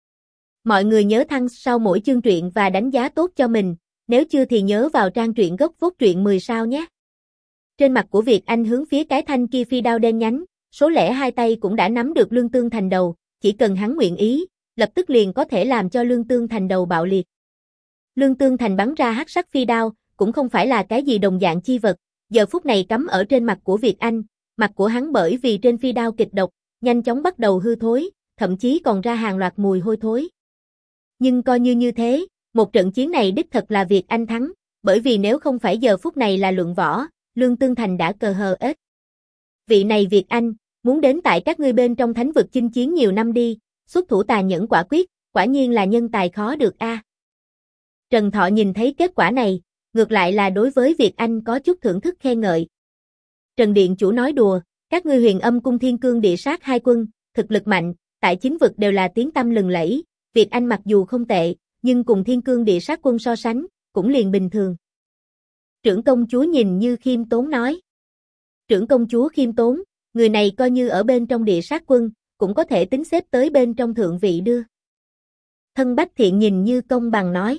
Mọi người nhớ thăng sau mỗi chương truyện và đánh giá tốt cho mình, nếu chưa thì nhớ vào trang truyện gốc Vốt Truyện 10 sao nhé. Trên mặt của Việt Anh hướng phía cái thanh kia phi đao đen nhánh, số lẻ hai tay cũng đã nắm được Lương Tương Thành đầu, chỉ cần hắn nguyện ý, lập tức liền có thể làm cho Lương Tương Thành đầu bạo liệt. Lương Tương Thành bắn ra hắc sắc phi đao, cũng không phải là cái gì đồng dạng chi vật, giờ phút này cắm ở trên mặt của Việt Anh, mặt của hắn bởi vì trên phi đao kịch độc, nhanh chóng bắt đầu hư thối, thậm chí còn ra hàng loạt mùi hôi thối. Nhưng coi như thế, một trận chiến này đích thật là Việt Anh thắng, bởi vì nếu không phải giờ phút này là luận võ, Lương Tương Thành đã cờ hờ ết. Vị này Việt Anh, muốn đến tại các ngươi bên trong thánh vực chinh chiến nhiều năm đi, xuất thủ tàn nhẫn quả quyết, quả nhiên là nhân tài khó được a. Trần Thọ nhìn thấy kết quả này, ngược lại là đối với Việt Anh có chút thưởng thức khen ngợi. Trần Điện Chủ nói đùa, các ngươi Huyền Âm Cung Thiên Cương Địa Sát hai quân, thực lực mạnh, tại chính vực đều là tiếng tăm lừng lẫy, Việt Anh mặc dù không tệ, nhưng cùng Thiên Cương Địa Sát quân so sánh, cũng liền bình thường. Trưởng công chúa nhìn như khiêm tốn nói. Trưởng công chúa khiêm tốn, người này coi như ở bên trong Địa Sát quân, cũng có thể tính xếp tới bên trong thượng vị đưa. Thân Bách Thiện nhìn như công bằng nói.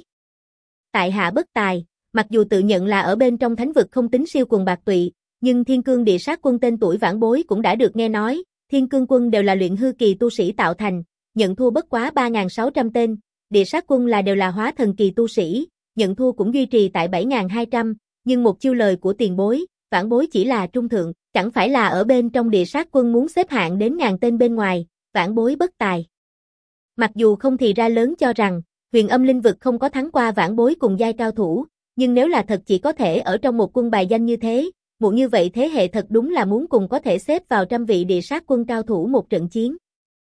Tại hạ bất tài, mặc dù tự nhận là ở bên trong thánh vực không tính siêu quần bạc tụy, nhưng Thiên Cương Địa Sát quân tên tuổi vãn bối cũng đã được nghe nói, Thiên Cương quân đều là luyện hư kỳ tu sĩ tạo thành, nhận thua bất quá 3.600 tên, Địa Sát quân đều là hóa thần kỳ tu sĩ, nhận thua cũng duy trì tại 7.200, nhưng một chiêu lời của tiền bối, vãn bối chỉ là trung thượng, chẳng phải là ở bên trong Địa Sát quân muốn xếp hạng đến ngàn tên bên ngoài, vãn bối bất tài. Mặc dù không thì ra lớn cho rằng, Huyền Âm Linh vực không có thắng qua vãn bối cùng giai cao thủ, nhưng nếu là thật chỉ có thể ở trong một quân bài danh như thế, muộn như vậy thế hệ thật đúng là muốn cùng có thể xếp vào trăm vị Địa Sát quân cao thủ một trận chiến.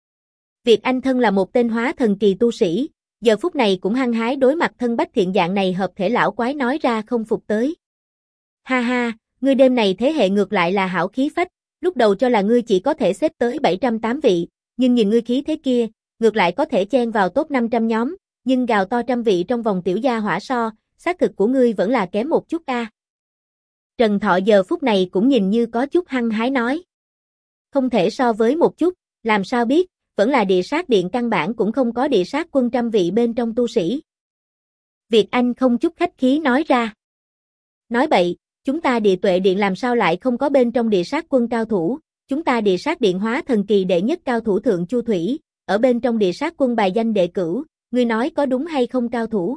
Việt Anh thân là một tên hóa thần kỳ tu sĩ, giờ phút này cũng hăng hái đối mặt Thân Bách Thiện dạng này hợp thể lão quái nói ra không phục tới. Ha ha, ngươi đêm này thế hệ ngược lại là hảo khí phách, lúc đầu cho là ngươi chỉ có thể xếp tới 708 vị, nhưng nhìn ngươi khí thế kia, ngược lại có thể chen vào top 500 nhóm, nhưng gào to trăm vị trong vòng tiểu gia hỏa so, xác thực của ngươi vẫn là kém một chút a. Trần Thọ giờ phút này cũng nhìn như có chút hăng hái nói. Không thể so với một chút, làm sao biết, vẫn là Địa Sát điện căn bản cũng không có Địa Sát quân trăm vị bên trong tu sĩ. Việt Anh không chút khách khí nói ra. Nói bậy, chúng ta Địa Tuệ điện làm sao lại không có bên trong Địa Sát quân cao thủ, chúng ta Địa Sát điện hóa thần kỳ đệ nhất cao thủ thượng Chu Thủy, ở bên trong Địa Sát quân bài danh đệ cửu, ngươi nói có đúng hay không cao thủ?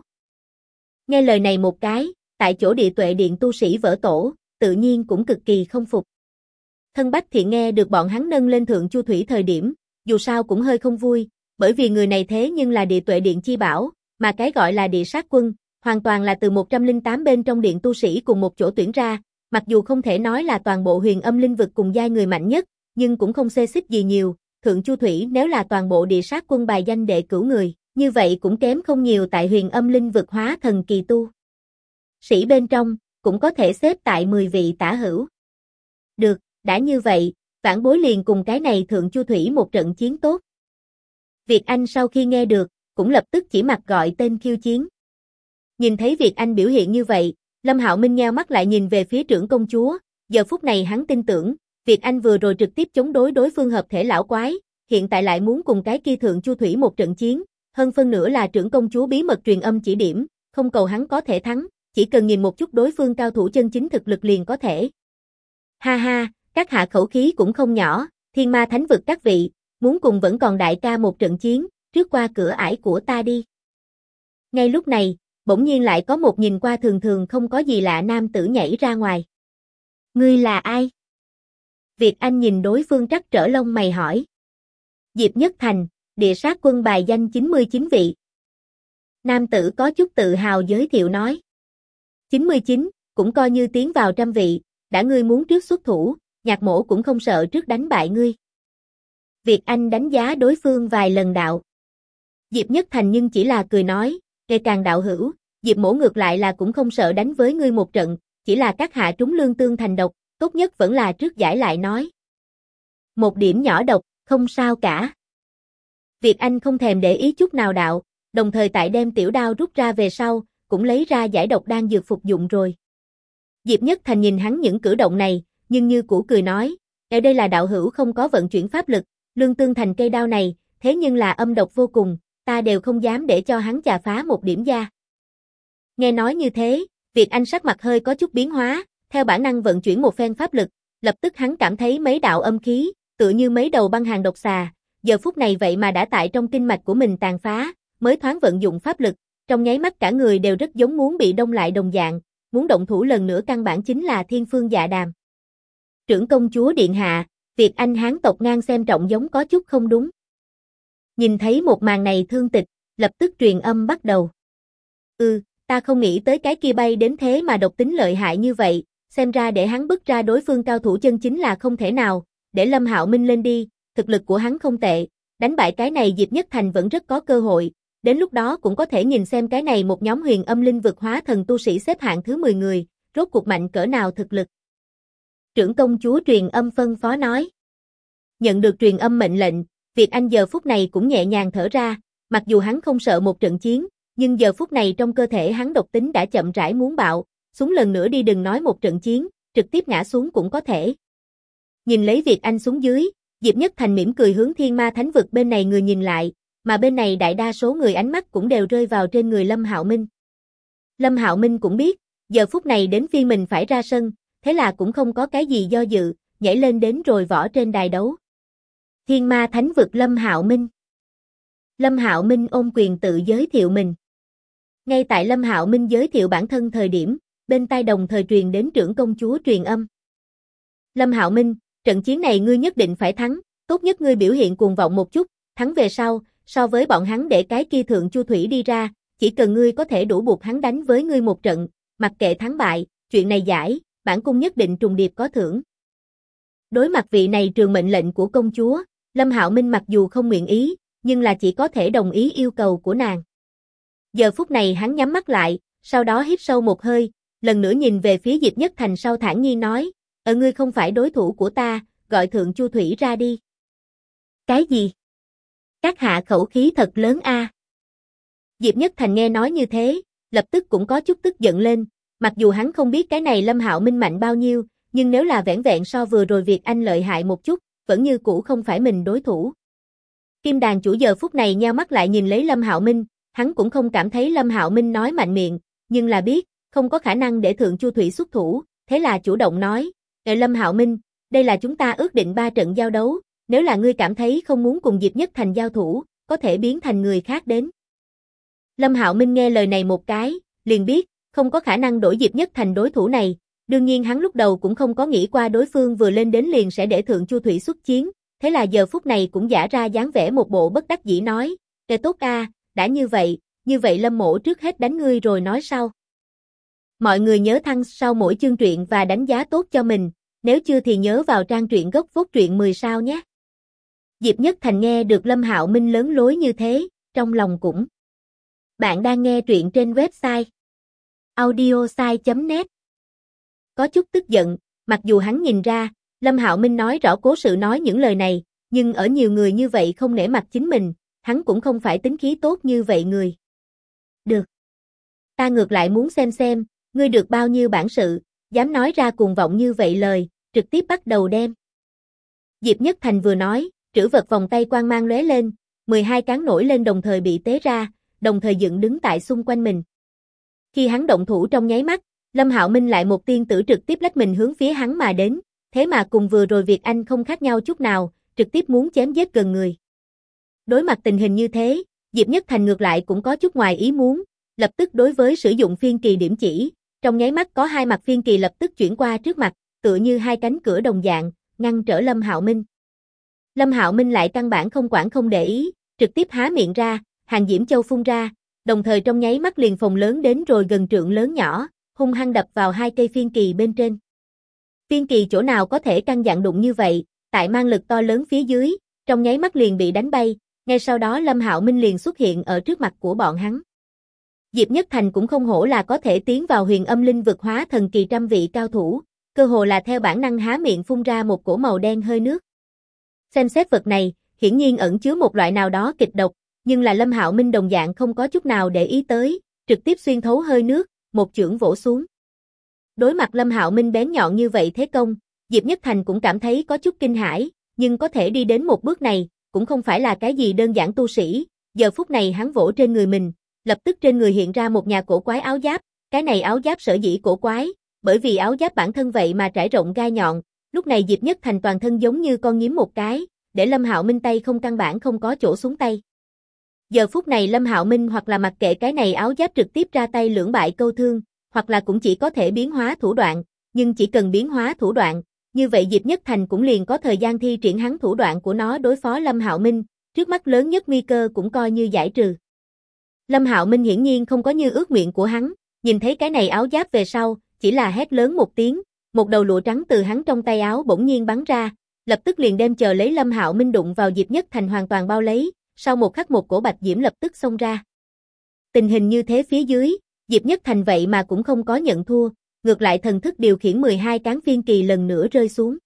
Nghe lời này một cái, tại chỗ Địa Tuệ điện tu sĩ vỡ tổ, tự nhiên cũng cực kỳ không phục. Thân Bách Thiện nghe được bọn hắn nâng lên thượng Chu Thủy thời điểm, dù sao cũng hơi không vui, bởi vì người này thế nhưng là Địa Tuệ điện chi bảo, mà cái gọi là Địa Sát quân, hoàn toàn là từ 108 bên trong điện tu sĩ cùng một chỗ tuyển ra, mặc dù không thể nói là toàn bộ Huyền Âm Linh vực cùng giai người mạnh nhất, nhưng cũng không xê xích gì nhiều, thượng Chu Thủy nếu là toàn bộ Địa Sát quân bài danh đệ cửu người, như vậy cũng kém không nhiều tại Huyền Âm Linh vực hóa thần kỳ tu sĩ bên trong, cũng có thể xếp tại 10 vị tả hữu. Được, đã như vậy, vãn bối liền cùng cái này thượng Chu Thủy một trận chiến tốt. Việt Anh sau khi nghe được, cũng lập tức chỉ mặt gọi tên khiêu chiến. Nhìn thấy Việt Anh biểu hiện như vậy, Lâm Hạo Minh nheo mắt lại nhìn về phía trưởng công chúa, giờ phút này hắn tin tưởng, Việt Anh vừa rồi trực tiếp chống đối phương hợp thể lão quái, hiện tại lại muốn cùng cái kia thượng Chu Thủy một trận chiến, hơn phân nữa là trưởng công chúa bí mật truyền âm chỉ điểm, không cầu hắn có thể thắng, chỉ cần nhìn một chút đối phương cao thủ chân chính thực lực liền có thể. Ha ha, các hạ khẩu khí cũng không nhỏ, Thiên Ma Thánh vực các vị, muốn cùng vẫn còn đại ca một trận chiến, trước qua cửa ải của ta đi. Ngay lúc này, bỗng nhiên lại có một nhìn qua thường thường không có gì lạ nam tử nhảy ra ngoài. Ngươi là ai? Việt Anh nhìn đối phương trắc trở lông mày hỏi. Diệp Nhất Thành, Địa Sát quân bài danh 99 vị. Nam tử có chút tự hào giới thiệu nói. 99, cũng coi như tiến vào trăm vị, đã ngươi muốn trước xuất thủ, Nhạc Mỗ cũng không sợ trước đánh bại ngươi. Việt Anh đánh giá đối phương vài lần đạo. Diệp Nhất Thành nhưng chỉ là cười nói, ngày càng đạo hữu, Diệp Mỗ ngược lại là cũng không sợ đánh với ngươi một trận, chỉ là các hạ trúng Lương Tương Thành độc, tốt nhất vẫn là trước giải lại nói. Một điểm nhỏ độc, không sao cả. Việt Anh không thèm để ý chút nào đạo, đồng thời tại đem tiểu đao rút ra về sau, cũng lấy ra giải độc đang dược phục dụng rồi. Diệp Nhất Thành nhìn hắn những cử động này, nhưng như cũ cười nói, ở đây là đạo hữu không có vận chuyển pháp lực, Lương Tương Thành cây đao này, thế nhưng là âm độc vô cùng, ta đều không dám để cho hắn chà phá một điểm da. Nghe nói như thế, Việt Anh sắc mặt hơi có chút biến hóa, theo bản năng vận chuyển một phen pháp lực, lập tức hắn cảm thấy mấy đạo âm khí, tựa như mấy đầu băng hàng độc xà, giờ phút này vậy mà đã tại trong kinh mạch của mình tàn phá, mới thoáng vận dụng pháp lực, trong nháy mắt cả người đều rất giống muốn bị đông lại đồng dạng, muốn động thủ lần nữa căn bản chính là thiên phương dạ đàm. Trưởng công chúa điện hạ, việc anh Hán tộc ngang xem trọng giống có chút không đúng. Nhìn thấy một màn này Thương Tịch, lập tức truyền âm bắt đầu. Ta không nghĩ tới cái kia bay đến thế mà độc tính lợi hại như vậy, xem ra để hắn bức ra đối phương cao thủ chân chính là không thể nào, để Lâm Hạo Minh lên đi, thực lực của hắn không tệ, đánh bại cái này Diệp Nhất Thành vẫn rất có cơ hội, đến lúc đó cũng có thể nhìn xem cái này một nhóm huyền âm linh vực hóa thần tu sĩ xếp hạng thứ 10 người, rốt cuộc mạnh cỡ nào thực lực. Trưởng công chúa truyền âm phân phó nói. Nhận được truyền âm mệnh lệnh, Việt Anh giờ phút này cũng nhẹ nhàng thở ra, mặc dù hắn không sợ một trận chiến, nhưng giờ phút này trong cơ thể hắn độc tính đã chậm rãi muốn bạo, xuống lần nữa đi đừng nói một trận chiến, trực tiếp ngã xuống cũng có thể. Nhìn lấy Việt Anh xuống dưới, Diệp Nhất Thành mỉm cười hướng Thiên Ma Thánh Vực bên này người nhìn lại, mà bên này đại đa số người ánh mắt cũng đều rơi vào trên người Lâm Hạo Minh. Lâm Hạo Minh cũng biết, giờ phút này đến phiên mình phải ra sân, thế là cũng không có cái gì do dự, nhảy lên đến rồi võ trên đài đấu. Thiên Ma Thánh Vực Lâm Hạo Minh. Lâm Hạo Minh ôm quyền tự giới thiệu mình. Ngay tại Lâm Hạo Minh giới thiệu bản thân thời điểm, bên tai đồng thời truyền đến trưởng công chúa truyền âm. Lâm Hạo Minh, trận chiến này ngươi nhất định phải thắng, tốt nhất ngươi biểu hiện cuồng vọng một chút, thắng về sau, so với bọn hắn để cái kia Thượng Chu Thủy đi ra, chỉ cần ngươi có thể đủ buộc hắn đánh với ngươi một trận, mặc kệ thắng bại, chuyện này giải, bản cung nhất định trùng điệp có thưởng. Đối mặt vị này truyền mệnh lệnh của công chúa, Lâm Hạo Minh mặc dù không nguyện ý, nhưng là chỉ có thể đồng ý yêu cầu của nàng. Giờ phút này hắn nhắm mắt lại, sau đó hít sâu một hơi, lần nữa nhìn về phía Diệp Nhất Thành sau thản nhiên nói, ngươi không phải đối thủ của ta, gọi Thượng Chu Thủy ra đi. Cái gì? Các hạ khẩu khí thật lớn a. Diệp Nhất Thành nghe nói như thế, lập tức cũng có chút tức giận lên, mặc dù hắn không biết cái này Lâm Hạo Minh mạnh bao nhiêu, nhưng nếu là vẻn vẹn so vừa rồi Việt Anh lợi hại một chút, vẫn như cũ không phải mình đối thủ. Kim đàn chủ giờ phút này nheo mắt lại nhìn lấy Lâm Hạo Minh, hắn cũng không cảm thấy Lâm Hạo Minh nói mạnh miệng, nhưng là biết, không có khả năng để Thượng Chu Thủy xuất thủ, thế là chủ động nói, Lâm Hạo Minh, đây là chúng ta ước định 3 trận giao đấu, nếu là ngươi cảm thấy không muốn cùng Diệp Nhất Thành giao thủ, có thể biến thành người khác đến. Lâm Hạo Minh nghe lời này một cái, liền biết, không có khả năng đổi Diệp Nhất Thành đối thủ này, đương nhiên hắn lúc đầu cũng không có nghĩ qua đối phương vừa lên đến liền sẽ để Thượng Chu Thủy xuất chiến, thế là giờ phút này cũng giả ra dáng vẻ một bộ bất đắc dĩ nói, tốt a, đã như vậy Lâm mỗ trước hết đánh ngươi rồi nói sau. Mọi người nhớ thăng sau mỗi chương truyện và đánh giá tốt cho mình, nếu chưa thì nhớ vào trang truyện gốc Vốt Truyện 10 sao nhé. Diệp Nhất Thành nghe được Lâm Hạo Minh lớn lối như thế, trong lòng cũng. Bạn đang nghe truyện trên website audiosai.net. Có chút tức giận, mặc dù hắn nhìn ra, Lâm Hạo Minh nói rõ cố sự nói những lời này, nhưng ở nhiều người như vậy không nể mặt chính mình, hắn cũng không phải tính khí tốt như vậy người. Được. Ta ngược lại muốn xem, ngươi được bao nhiêu bản sự, dám nói ra cuồng vọng như vậy lời, trực tiếp bắt đầu đem. Diệp Nhất Thành vừa nói, trữ vật vòng tay quang mang lóe lên, 12 cán nổi lên đồng thời bị tế ra, đồng thời dựng đứng tại xung quanh mình. Khi hắn động thủ trong nháy mắt, Lâm Hạo Minh lại một tiên tử trực tiếp lách mình hướng phía hắn mà đến, thế mà cùng vừa rồi Việt Anh không khác nhau chút nào, trực tiếp muốn chém giết gần người. Đối mặt tình hình như thế, Diệp Nhất Thành ngược lại cũng có chút ngoài ý muốn, lập tức đối với sử dụng phiên kỳ điểm chỉ, trong nháy mắt có hai mặt phiên kỳ lập tức chuyển qua trước mặt, tựa như hai cánh cửa đồng dạng, ngăn trở Lâm Hạo Minh. Lâm Hạo Minh lại căn bản không quản không để ý, trực tiếp há miệng ra, hàng diễm châu phun ra, đồng thời trong nháy mắt liền phồng lớn đến rồi gần trượng lớn nhỏ, hung hăng đập vào hai cây phiên kỳ bên trên. Phiên kỳ chỗ nào có thể căng dặn đụng như vậy, tại mang lực to lớn phía dưới, trong nháy mắt liền bị đánh bay, ngay sau đó Lâm Hạo Minh liền xuất hiện ở trước mặt của bọn hắn. Diệp Nhất Thành cũng không hổ là có thể tiến vào huyền âm linh vực hóa thần kỳ trăm vị cao thủ, cơ hồ là theo bản năng há miệng phun ra một cổ màu đen hơi nước. Xem xét vật này, hiển nhiên ẩn chứa một loại nào đó kịch độc, nhưng là Lâm Hạo Minh đồng dạng không có chút nào để ý tới, trực tiếp xuyên thấu hơi nước, một chưởng vỗ xuống. Đối mặt Lâm Hạo Minh bén nhọn như vậy thế công, Diệp Nhất Thành cũng cảm thấy có chút kinh hãi, nhưng có thể đi đến một bước này, cũng không phải là cái gì đơn giản tu sĩ, giờ phút này hắn vỗ trên người mình, lập tức trên người hiện ra một nhà cổ quái áo giáp, cái này áo giáp sở dĩ cổ quái, bởi vì áo giáp bản thân vậy mà trải rộng gai nhọn, lúc này Diệp Nhất Thành toàn thân giống như con nhím một cái, để Lâm Hạo Minh tay không căn bản không có chỗ xuống tay. Giờ phút này Lâm Hạo Minh hoặc là mặc kệ cái này áo giáp trực tiếp ra tay lưỡng bại câu thương, hoặc là cũng chỉ có thể biến hóa thủ đoạn, nhưng chỉ cần biến hóa thủ đoạn, như vậy Diệp Nhất Thành cũng liền có thời gian thi triển hắn thủ đoạn của nó đối phó Lâm Hạo Minh, trước mắt lớn nhất nguy cơ cũng coi như giải trừ. Lâm Hạo Minh hiển nhiên không có như ước nguyện của hắn, nhìn thấy cái này áo giáp về sau, chỉ là hét lớn một tiếng, một đầu lụa trắng từ hắn trong tay áo bỗng nhiên bắn ra, lập tức liền đem chờ lấy Lâm Hạo Minh đụng vào Diệp Nhất Thành hoàn toàn bao lấy, sau một khắc một cổ bạch diễm lập tức xông ra. Tình hình như thế phía dưới, Diệp Nhất Thành vậy mà cũng không có nhận thua, ngược lại thần thức điều khiển 12 cán phiên kỳ lần nữa rơi xuống.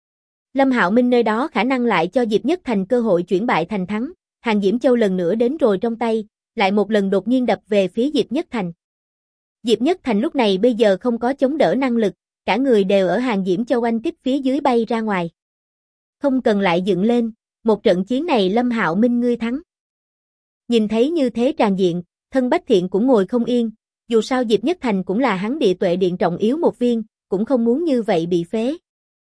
Lâm Hạo Minh nơi đó khả năng lại cho Diệp Nhất Thành cơ hội chuyển bại thành thắng, Hàng Diễm Châu lần nữa đến rồi trong tay, lại một lần đột nhiên đập về phía Diệp Nhất Thành. Diệp Nhất Thành lúc này bây giờ không có chống đỡ năng lực, cả người đều ở Hàng Diễm Châu anh kích phía dưới bay ra ngoài. Không cần lại dựng lên, một trận chiến này Lâm Hạo Minh ngươi thắng. Nhìn thấy như thế tràn diện, Thân Bách Thiện cũng ngồi không yên, dù sao Diệp Nhất Thành cũng là hắn địa tuệ điện trọng yếu một viên, cũng không muốn như vậy bị phế.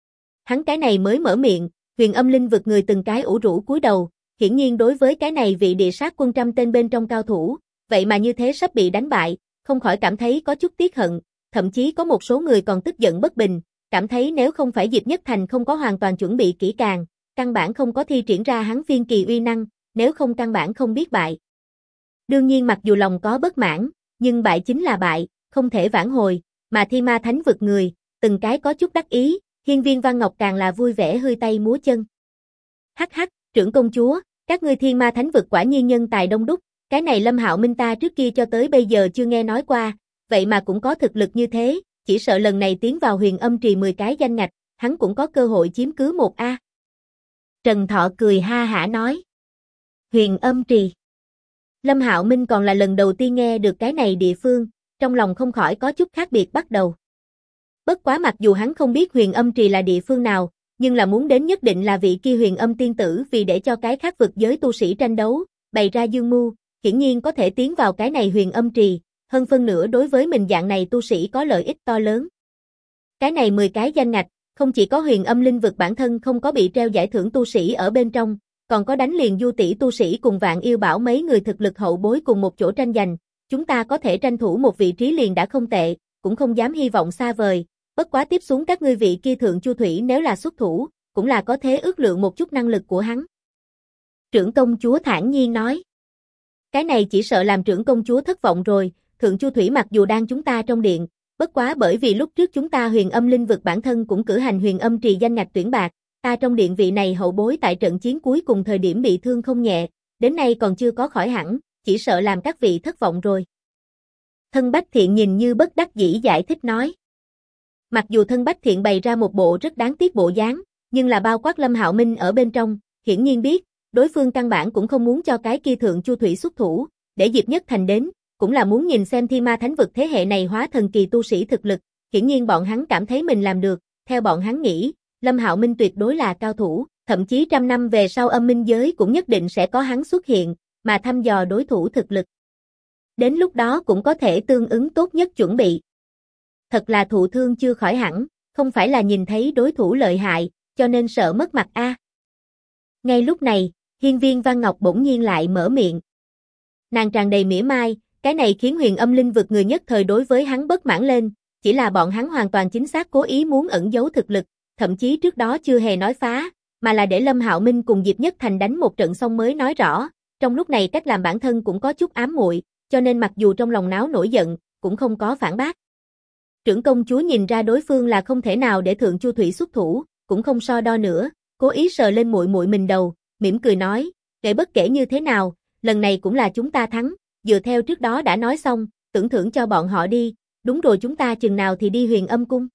Hắn cái này mới mở miệng, Huyền Âm Linh vực người từng cái ủ rũ cúi đầu, hiển nhiên đối với cái này vị địa sát quân trăm tên bên trong cao thủ, vậy mà như thế sắp bị đánh bại, không khỏi cảm thấy có chút tiếc hận, thậm chí có một số người còn tức giận bất bình, cảm thấy nếu không phải Diệp Nhất Thành không có hoàn toàn chuẩn bị kỹ càng, căn bản không có thi triển ra hắn phiên kỳ uy năng, nếu không căn bản không biết bại. Đương nhiên mặc dù lòng có bất mãn, nhưng bại chính là bại, không thể vãn hồi, mà Thi Ma Thánh vực người, từng cái có chút đắc ý, Hiên Viên Văn Ngọc càng là vui vẻ hươi tay múa chân. Hắc hắc, trưởng công chúa, các ngươi Thiên Ma Thánh vực quả nhiên nhân tài đông đúc, cái này Lâm Hạo Minh ta trước kia cho tới bây giờ chưa nghe nói qua, vậy mà cũng có thực lực như thế, chỉ sợ lần này tiến vào Huyền Âm Trì 10 cái danh ngạch, hắn cũng có cơ hội chiếm cứ một a. Trần Thọ cười ha hả nói. Huyền Âm Trì. Lâm Hạo Minh còn là lần đầu tiên nghe được cái này địa phương, trong lòng không khỏi có chút khác biệt bắt đầu. Bất quá mặc dù hắn không biết Huyền Âm Trì là địa phương nào, nhưng là muốn đến nhất định là vị kia Huyền Âm tiên tử vì để cho cái khác vực giới tu sĩ tranh đấu, bày ra dương mưu, hiển nhiên có thể tiến vào cái này Huyền Âm Trì, hơn phân nửa đối với mình dạng này tu sĩ có lợi ích to lớn. Cái này 10 cái danh ngạch, không chỉ có Huyền Âm Linh vực bản thân không có bị treo giải thưởng tu sĩ ở bên trong, còn có đánh liền du tỷ tu sĩ cùng Vạn Yêu Bảo mấy người thực lực hậu bối cùng một chỗ tranh giành, chúng ta có thể tranh thủ một vị trí liền đã không tệ, cũng không dám hy vọng xa vời, bất quá tiếp xuống các ngươi vị kia Thượng Chu Thủy nếu là xuất thủ, cũng là có thế ước lượng một chút năng lực của hắn. Trưởng công chúa thản nhiên nói. Cái này chỉ sợ làm trưởng công chúa thất vọng rồi, Thượng Chu Thủy mặc dù đang chúng ta trong điện, bất quá bởi vì lúc trước chúng ta Huyền Âm Linh vực bản thân cũng cử hành Huyền Âm Trì danh ngạch tuyển bạc, ta trong điện vị này hậu bối tại trận chiến cuối cùng thời điểm bị thương không nhẹ, đến nay còn chưa có khỏi hẳn, chỉ sợ làm các vị thất vọng rồi. Thân Bách Thiện nhìn như bất đắc dĩ giải thích nói. Mặc dù Thân Bách Thiện bày ra một bộ rất đáng tiếc bộ dáng, nhưng là bao quát Lâm Hạo Minh ở bên trong, hiển nhiên biết, đối phương căn bản cũng không muốn cho cái kia Thượng Chu Thủy xuất thủ, để Diệp Nhất Thành đến, cũng là muốn nhìn xem Thiên Ma Thánh vực thế hệ này hóa thần kỳ tu sĩ thực lực, hiển nhiên bọn hắn cảm thấy mình làm được, theo bọn hắn nghĩ, Lâm Hạo Minh tuyệt đối là cao thủ, thậm chí 100 năm về sau âm minh giới cũng nhất định sẽ có hắn xuất hiện, mà thăm dò đối thủ thực lực. Đến lúc đó cũng có thể tương ứng tốt nhất chuẩn bị. Thật là thụ thương chưa khỏi hẳn, không phải là nhìn thấy đối thủ lợi hại, cho nên sợ mất mặt a. Ngay lúc này, Hiên Viên Văn Ngọc bỗng nhiên lại mở miệng. Nàng tràn đầy mỉa mai, cái này khiến Huyền Âm Linh vực người nhất thời đối với hắn bất mãn lên, chỉ là bọn hắn hoàn toàn chính xác cố ý muốn ẩn giấu thực lực, thậm chí trước đó chưa hề nói phá, mà là để Lâm Hạo Minh cùng Diệp Nhất Thành đánh một trận xong mới nói rõ, trong lúc này cách làm bản thân cũng có chút ám muội, cho nên mặc dù trong lòng náo nổi giận, cũng không có phản bác. Trưởng công chúa nhìn ra đối phương là không thể nào để Thượng Chu Thủy xuất thủ, cũng không so đo nữa, cố ý sờ lên muội muội mình đầu, mỉm cười nói, để bất kể như thế nào, lần này cũng là chúng ta thắng, dựa theo trước đó đã nói xong, tưởng thưởng cho bọn họ đi, đúng rồi chúng ta chừng nào thì đi Huyền Âm cung.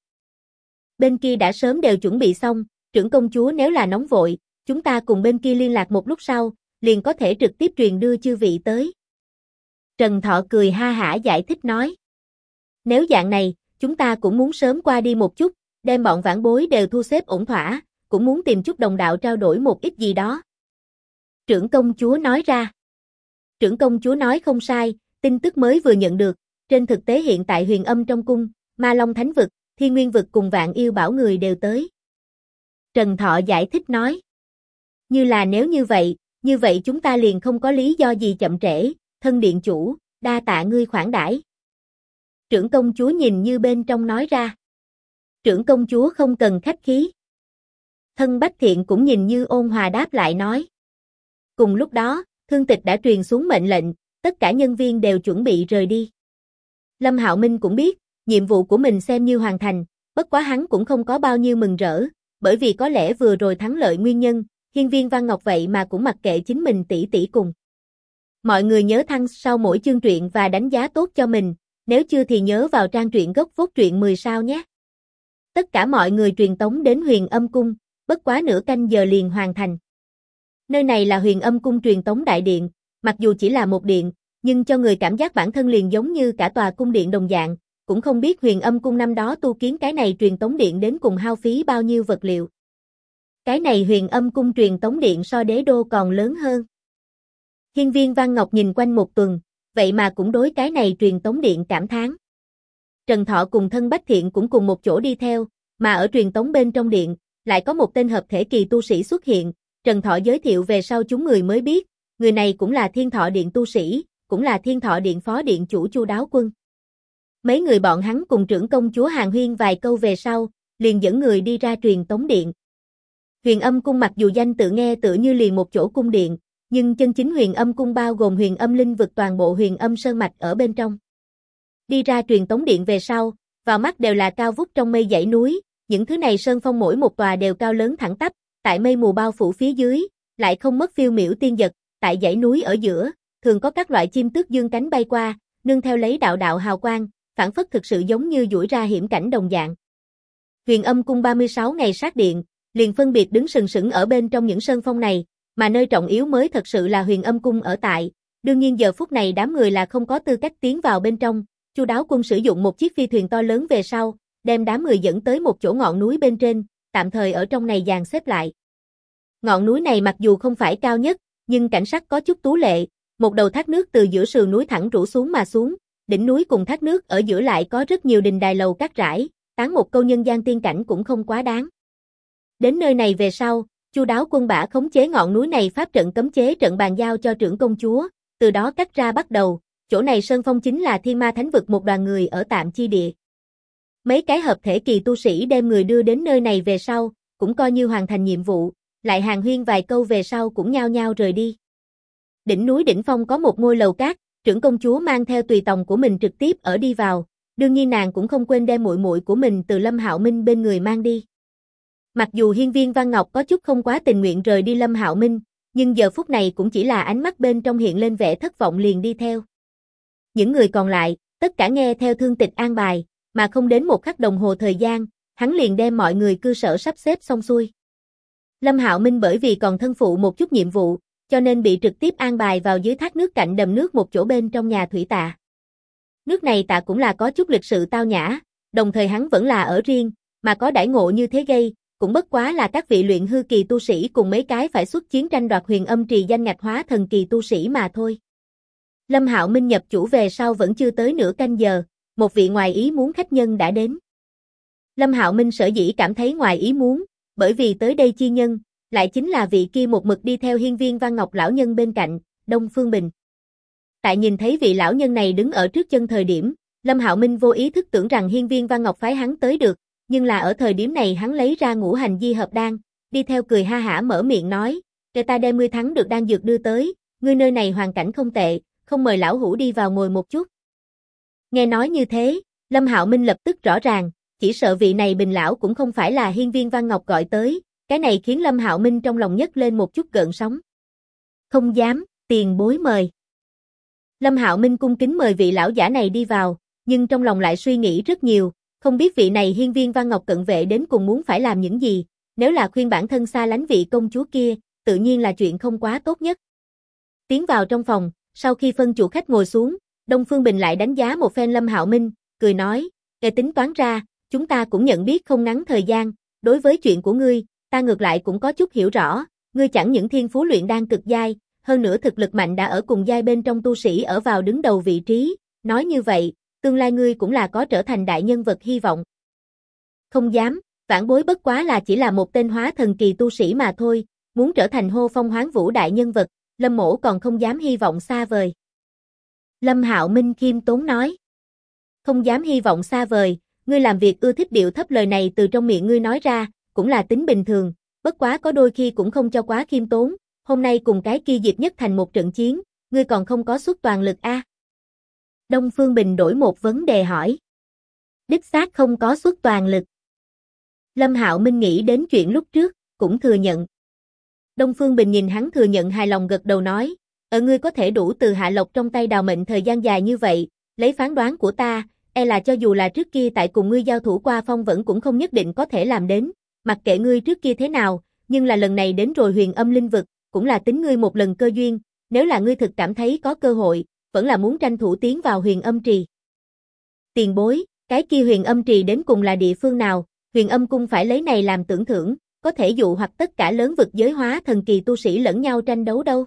Bên kia đã sớm đều chuẩn bị xong, trưởng công chúa nếu là nóng vội, chúng ta cùng bên kia liên lạc một lúc sau, liền có thể trực tiếp truyền đưa chư vị tới. Trần Thọ cười ha hả giải thích nói. Nếu dạng này, chúng ta cũng muốn sớm qua đi một chút, đem bọn vãn bối đều thu xếp ổn thỏa, cũng muốn tìm chút đồng đạo trao đổi một ít gì đó. Trưởng công chúa nói ra. Trưởng công chúa nói không sai, tin tức mới vừa nhận được, trên thực tế hiện tại Huyền Âm trong cung, Ma Long Thánh vực, Thiên Nguyên vực cùng Vạn Yêu Bảo người đều tới. Trần Thọ giải thích nói. Nếu như vậy chúng ta liền không có lý do gì chậm trễ, thân điện chủ, đa tạ ngươi khoản đãi. Trưởng công chúa nhìn như bên trong nói ra. Trưởng công chúa không cần khách khí. Thân Bách Thiện cũng nhìn như ôn hòa đáp lại nói. Cùng lúc đó, Thương Tịch đã truyền xuống mệnh lệnh, tất cả nhân viên đều chuẩn bị rời đi. Lâm Hạo Minh cũng biết, nhiệm vụ của mình xem như hoàn thành, bất quá hắn cũng không có bao nhiêu mừng rỡ, bởi vì có lẽ vừa rồi thắng lợi nguyên nhân, Hiên Viên Văn Ngọc vậy mà cũng mặc kệ chính mình tỷ cùng. Mọi người nhớ thăng sau mỗi chương truyện và đánh giá tốt cho mình, nếu chưa thì nhớ vào trang truyện gốc Vốt Truyện 10 sao nhé. Tất cả mọi người truyền tống đến Huyền Âm Cung, bất quá nửa canh giờ liền hoàn thành. Nơi này là Huyền Âm Cung truyền tống đại điện, mặc dù chỉ là một điện, nhưng cho người cảm giác bản thân liền giống như cả tòa cung điện đồng dạng, cũng không biết Huyền Âm Cung năm đó tu kiến cái này truyền tống điện đến cùng hao phí bao nhiêu vật liệu. Cái này Huyền Âm Cung truyền tống điện so đế đô còn lớn hơn. Hiên Viên Văn Ngọc nhìn quanh một tuần, vậy mà cũng đối cái này truyền tống điện cảm thán. Trần Thọ cùng Thân Bách Thiện cũng cùng một chỗ đi theo, mà ở truyền tống bên trong điện, lại có một tên hợp thể kỳ tu sĩ xuất hiện, Trần Thọ giới thiệu về sau chúng người mới biết, người này cũng là Thiên Thọ Điện tu sĩ, cũng là Thiên Thọ Điện phó điện chủ Chu Đáo Quân. Mấy người bọn hắn cùng trưởng công chúa hàn huyên vài câu về sau, liền dẫn người đi ra truyền tống điện. Huyền Âm Cung mặc dù danh tự nghe tựa như liền một chỗ cung điện, nhưng chân chính Huyền Âm Cung bao gồm Huyền Âm Linh vực toàn bộ Huyền Âm Sơn mạch ở bên trong. Đi ra truyền tống điện về sau, vào mắt đều là cao vút trong mây dãy núi, những thứ này sơn phong mỗi một tòa đều cao lớn thẳng tắp, tại mây mù bao phủ phía dưới, lại không mất phiêu miểu tiên dật, tại dãy núi ở giữa, thường có các loại chim tước dương cánh bay qua, nương theo lấy đạo đạo hào quang, phản phất thực sự giống như duỗi ra hiểm cảnh đồng dạng. Huyền Âm Cung 36 ngày sát điện, liền phân biệt đứng sừng sững ở bên trong những sơn phong này, mà nơi trọng yếu mới thật sự là Huyền Âm Cung ở tại, đương nhiên giờ phút này đám người là không có tư cách tiến vào bên trong, Chu Đáo Quân sử dụng một chiếc phi thuyền to lớn về sau, đem đám người dẫn tới một chỗ ngọn núi bên trên, tạm thời ở trong này dàn xếp lại. Ngọn núi này mặc dù không phải cao nhất, nhưng cảnh sắc có chút tú lệ, một đầu thác nước từ giữa sườn núi thẳng rũ xuống mà xuống, đỉnh núi cùng thác nước ở giữa lại có rất nhiều đình đài lầu cát rải, tán một câu nhân gian tiên cảnh cũng không quá đáng. Đến nơi này về sau, Chu Đáo Quân bả khống chế ngọn núi này pháp trận cấm chế trận bàn giao cho trưởng công chúa, từ đó cắt ra bắt đầu, chỗ này sơn phong chính là Thiên Ma Thánh vực một đoàn người ở tạm chi địa. Mấy cái hợp thể kỳ tu sĩ đem người đưa đến nơi này về sau, cũng coi như hoàn thành nhiệm vụ, lại hàn huyên vài câu về sau cũng nhao nhao rời đi. Đỉnh núi đỉnh phong có một ngôi lầu cát, trưởng công chúa mang theo tùy tòng của mình trực tiếp ở đi vào, đương nhiên nàng cũng không quên đem muội muội của mình từ Lâm Hạo Minh bên người mang đi. Mặc dù Hiên Viên Văn Ngọc có chút không quá tình nguyện rời đi Lâm Hạo Minh, nhưng giờ phút này cũng chỉ là ánh mắt bên trong hiện lên vẻ thất vọng liền đi theo. Những người còn lại, tất cả nghe theo Thương Tịch an bài, mà không đến một khắc đồng hồ thời gian, hắn liền đem mọi người cư sở sắp xếp xong xuôi. Lâm Hạo Minh bởi vì còn thân phụ một chút nhiệm vụ, cho nên bị trực tiếp an bài vào dưới thác nước cạnh đầm nước một chỗ bên trong nhà thủy tạ. Nước này tạ cũng là có chút lịch sự tao nhã, đồng thời hắn vẫn là ở riêng, mà có đãi ngộ như thế gây, cũng bất quá là các vị luyện hư kỳ tu sĩ cùng mấy cái phải xuất chiến tranh đoạt Huyền Âm Trì danh ngạch hóa thần kỳ tu sĩ mà thôi. Lâm Hạo Minh nhập chủ về sau vẫn chưa tới nửa canh giờ, một vị ngoài ý muốn khách nhân đã đến. Lâm Hạo Minh sở dĩ cảm thấy ngoài ý muốn, bởi vì tới đây chi nhân, lại chính là vị kia một mực đi theo Hiên Viên Văn Ngọc lão nhân bên cạnh, Đông Phương Bình. Tại nhìn thấy vị lão nhân này đứng ở trước chân thời điểm, Lâm Hạo Minh vô ý thức tưởng rằng Hiên Viên Văn Ngọc phái hắn tới được, nhưng là ở thời điểm này hắn lấy ra ngũ hành di hợp đan, đi theo cười ha hả mở miệng nói, "Để ta đem ngươi thắng được đan dược đưa tới, ngươi nơi này hoàn cảnh không tệ, không mời lão hủ đi vào ngồi một chút." Nghe nói như thế, Lâm Hạo Minh lập tức rõ ràng, chỉ sợ vị này Bình lão cũng không phải là Hiên Viên Văn Ngọc gọi tới, cái này khiến Lâm Hạo Minh trong lòng nhấc lên một chút gợn sóng. "Không dám, tiền bối mời." Lâm Hạo Minh cung kính mời vị lão giả này đi vào, nhưng trong lòng lại suy nghĩ rất nhiều, không biết vị này Hiên Viên Văn Ngọc cận vệ đến cùng muốn phải làm những gì, nếu là khuyên bản thân xa lánh vị công chúa kia, tự nhiên là chuyện không quá tốt nhất. Tiến vào trong phòng, sau khi phân chủ khách ngồi xuống, Đông Phương Bình lại đánh giá một phen Lâm Hạo Minh, cười nói, "Kể tính toán ra, chúng ta cũng nhận biết không ngắn thời gian, đối với chuyện của ngươi, ta ngược lại cũng có chút hiểu rõ, ngươi chẳng những thiên phú luyện đan cực giai, hơn nữa thực lực mạnh đã ở cùng giai bên trong tu sĩ ở vào đứng đầu vị trí, nói như vậy, tương lai ngươi cũng là có trở thành đại nhân vật hy vọng." "Không dám, vãn bối bất quá là chỉ là một tên hóa thần kỳ tu sĩ mà thôi, muốn trở thành hô phong hoán vũ đại nhân vật, Lâm mỗ còn không dám hy vọng xa vời. Lâm Hạo Minh khiêm tốn nói. Không dám hy vọng xa vời, ngươi làm việc ưa thích điệu thấp, lời này từ trong miệng ngươi nói ra, cũng là tính bình thường, bất quá có đôi khi cũng không cho quá khiêm tốn, hôm nay cùng cái kia Diệp Nhất Thành một trận chiến, ngươi còn không có xuất toàn lực a? Đông Phương Bình đổi một vấn đề hỏi. Đích xác không có xuất toàn lực. Lâm Hạo Minh nghĩ đến chuyện lúc trước, cũng thừa nhận. Đông Phương Bình nhìn hắn thừa nhận hài lòng gật đầu nói, ngươi có thể đủ từ Hạ Lộc trong tay đào mệnh thời gian dài như vậy, lấy phán đoán của ta, là cho dù là trước kia tại cùng ngươi giao thủ qua phong vẫn cũng không nhất định có thể làm đến, mặc kệ ngươi trước kia thế nào, nhưng là lần này đến rồi Huyền Âm Linh Vực, cũng là tính ngươi một lần cơ duyên, nếu là ngươi thực cảm thấy có cơ hội, vẫn là muốn tranh thủ tiến vào Huyền Âm Trì. Tiền bối, cái kia Huyền Âm Trì đến cùng là địa phương nào? Huyền Âm Cung phải lấy này làm tưởng thưởng, có thể dụ hoặc tất cả lớn vực giới hóa thần kỳ tu sĩ lẫn nhau tranh đấu đâu?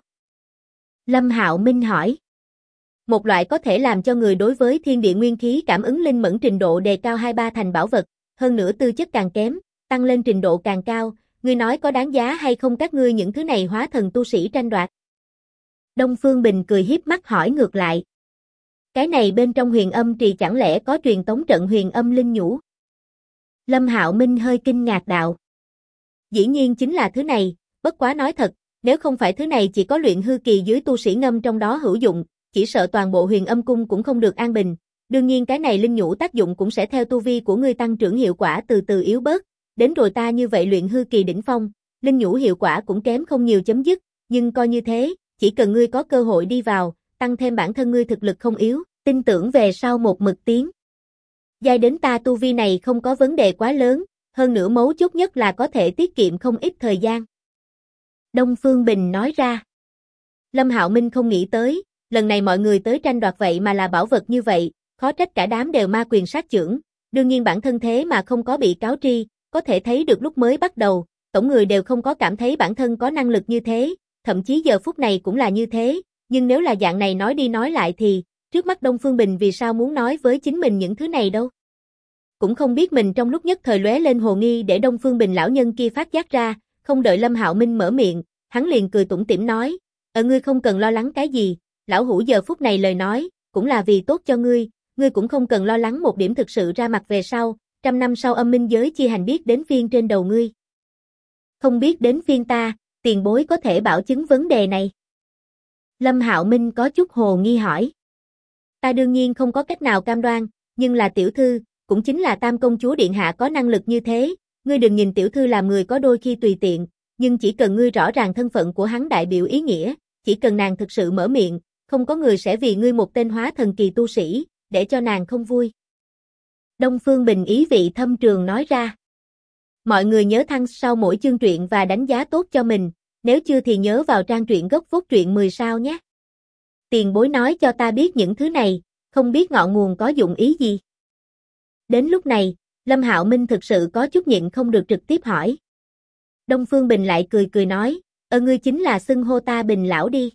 Lâm Hạo Minh hỏi. Một loại có thể làm cho người đối với thiên địa nguyên khí cảm ứng linh mẫn trình độ đề cao 2-3 thành bảo vật, hơn nữa tư chất càng kém, tăng lên trình độ càng cao, ngươi nói có đáng giá hay không các ngươi những thứ này hóa thần tu sĩ tranh đoạt? Đông Phương Bình cười hiếp mắt hỏi ngược lại. Cái này bên trong Huyền Âm Trì chẳng lẽ có truyền tống trận Huyền Âm Linh nhũ? Lâm Hạo Minh hơi kinh ngạc đạo. Dĩ nhiên chính là thứ này, bất quá nói thật, nếu không phải thứ này chỉ có luyện hư kỳ dưới tu sĩ ngâm trong đó hữu dụng, chỉ sợ toàn bộ Huyền Âm Cung cũng không được an bình. Đương nhiên cái này linh nhũ tác dụng cũng sẽ theo tu vi của ngươi tăng trưởng hiệu quả từ từ yếu bớt, đến rồi ta như vậy luyện hư kỳ đỉnh phong, linh nhũ hiệu quả cũng kém không nhiều chấm dứt, nhưng coi như thế, chỉ cần ngươi có cơ hội đi vào, tăng thêm bản thân ngươi thực lực không yếu, tin tưởng về sau một mực tiến. Giai đến ta tu vi này không có vấn đề quá lớn, hơn nữa mấu chốt nhất là có thể tiết kiệm không ít thời gian. Đông Phương Bình nói ra. Lâm Hạo Minh không nghĩ tới, lần này mọi người tới tranh đoạt vậy mà là bảo vật như vậy, khó trách cả đám đều ma quyền sát chưởng, đương nhiên bản thân thế mà không có bị cáo tri, có thể thấy được lúc mới bắt đầu, tổng người đều không có cảm thấy bản thân có năng lực như thế, thậm chí giờ phút này cũng là như thế, nhưng nếu là dạng này nói đi nói lại thì, trước mắt Đông Phương Bình vì sao muốn nói với chính mình những thứ này đâu? Cũng không biết mình trong lúc nhất thời lóe lên hồ nghi để Đông Phương Bình lão nhân kia phát giác ra, không đợi Lâm Hạo Minh mở miệng, hắn liền cười tủm tỉm nói, ngươi không cần lo lắng cái gì, lão hủ giờ phút này lời nói, cũng là vì tốt cho ngươi cũng không cần lo lắng một điểm thực sự ra mặt về sau, 100 năm sau âm minh giới chia hành biết đến phiên trên đầu ngươi. Không biết đến phiên ta, tiền bối có thể bảo chứng vấn đề này. Lâm Hạo Minh có chút hồ nghi hỏi. Ta đương nhiên không có cách nào cam đoan, nhưng là tiểu thư, cũng chính là Tam công chúa điện hạ có năng lực như thế, ngươi đừng nhìn tiểu thư làm người có đôi khi tùy tiện, nhưng chỉ cần ngươi rõ ràng thân phận của hắn đại biểu ý nghĩa, chỉ cần nàng thực sự mở miệng, không có người sẽ vì ngươi một tên hóa thần kỳ tu sĩ, để cho nàng không vui. Đông Phương Bình ý vị thâm trường nói ra. Mọi người nhớ thăng sau mỗi chương truyện và đánh giá tốt cho mình, nếu chưa thì nhớ vào trang truyện gốc Vốt Truyện 10 sao nhé. Tiền bối nói cho ta biết những thứ này, không biết ngọn nguồn có dụng ý gì. Đến lúc này, Lâm Hạo Minh thực sự có chút nhịn không được trực tiếp hỏi. Đông Phương Bình lại cười cười nói, ngươi chính là xưng hô ta Bình lão đi.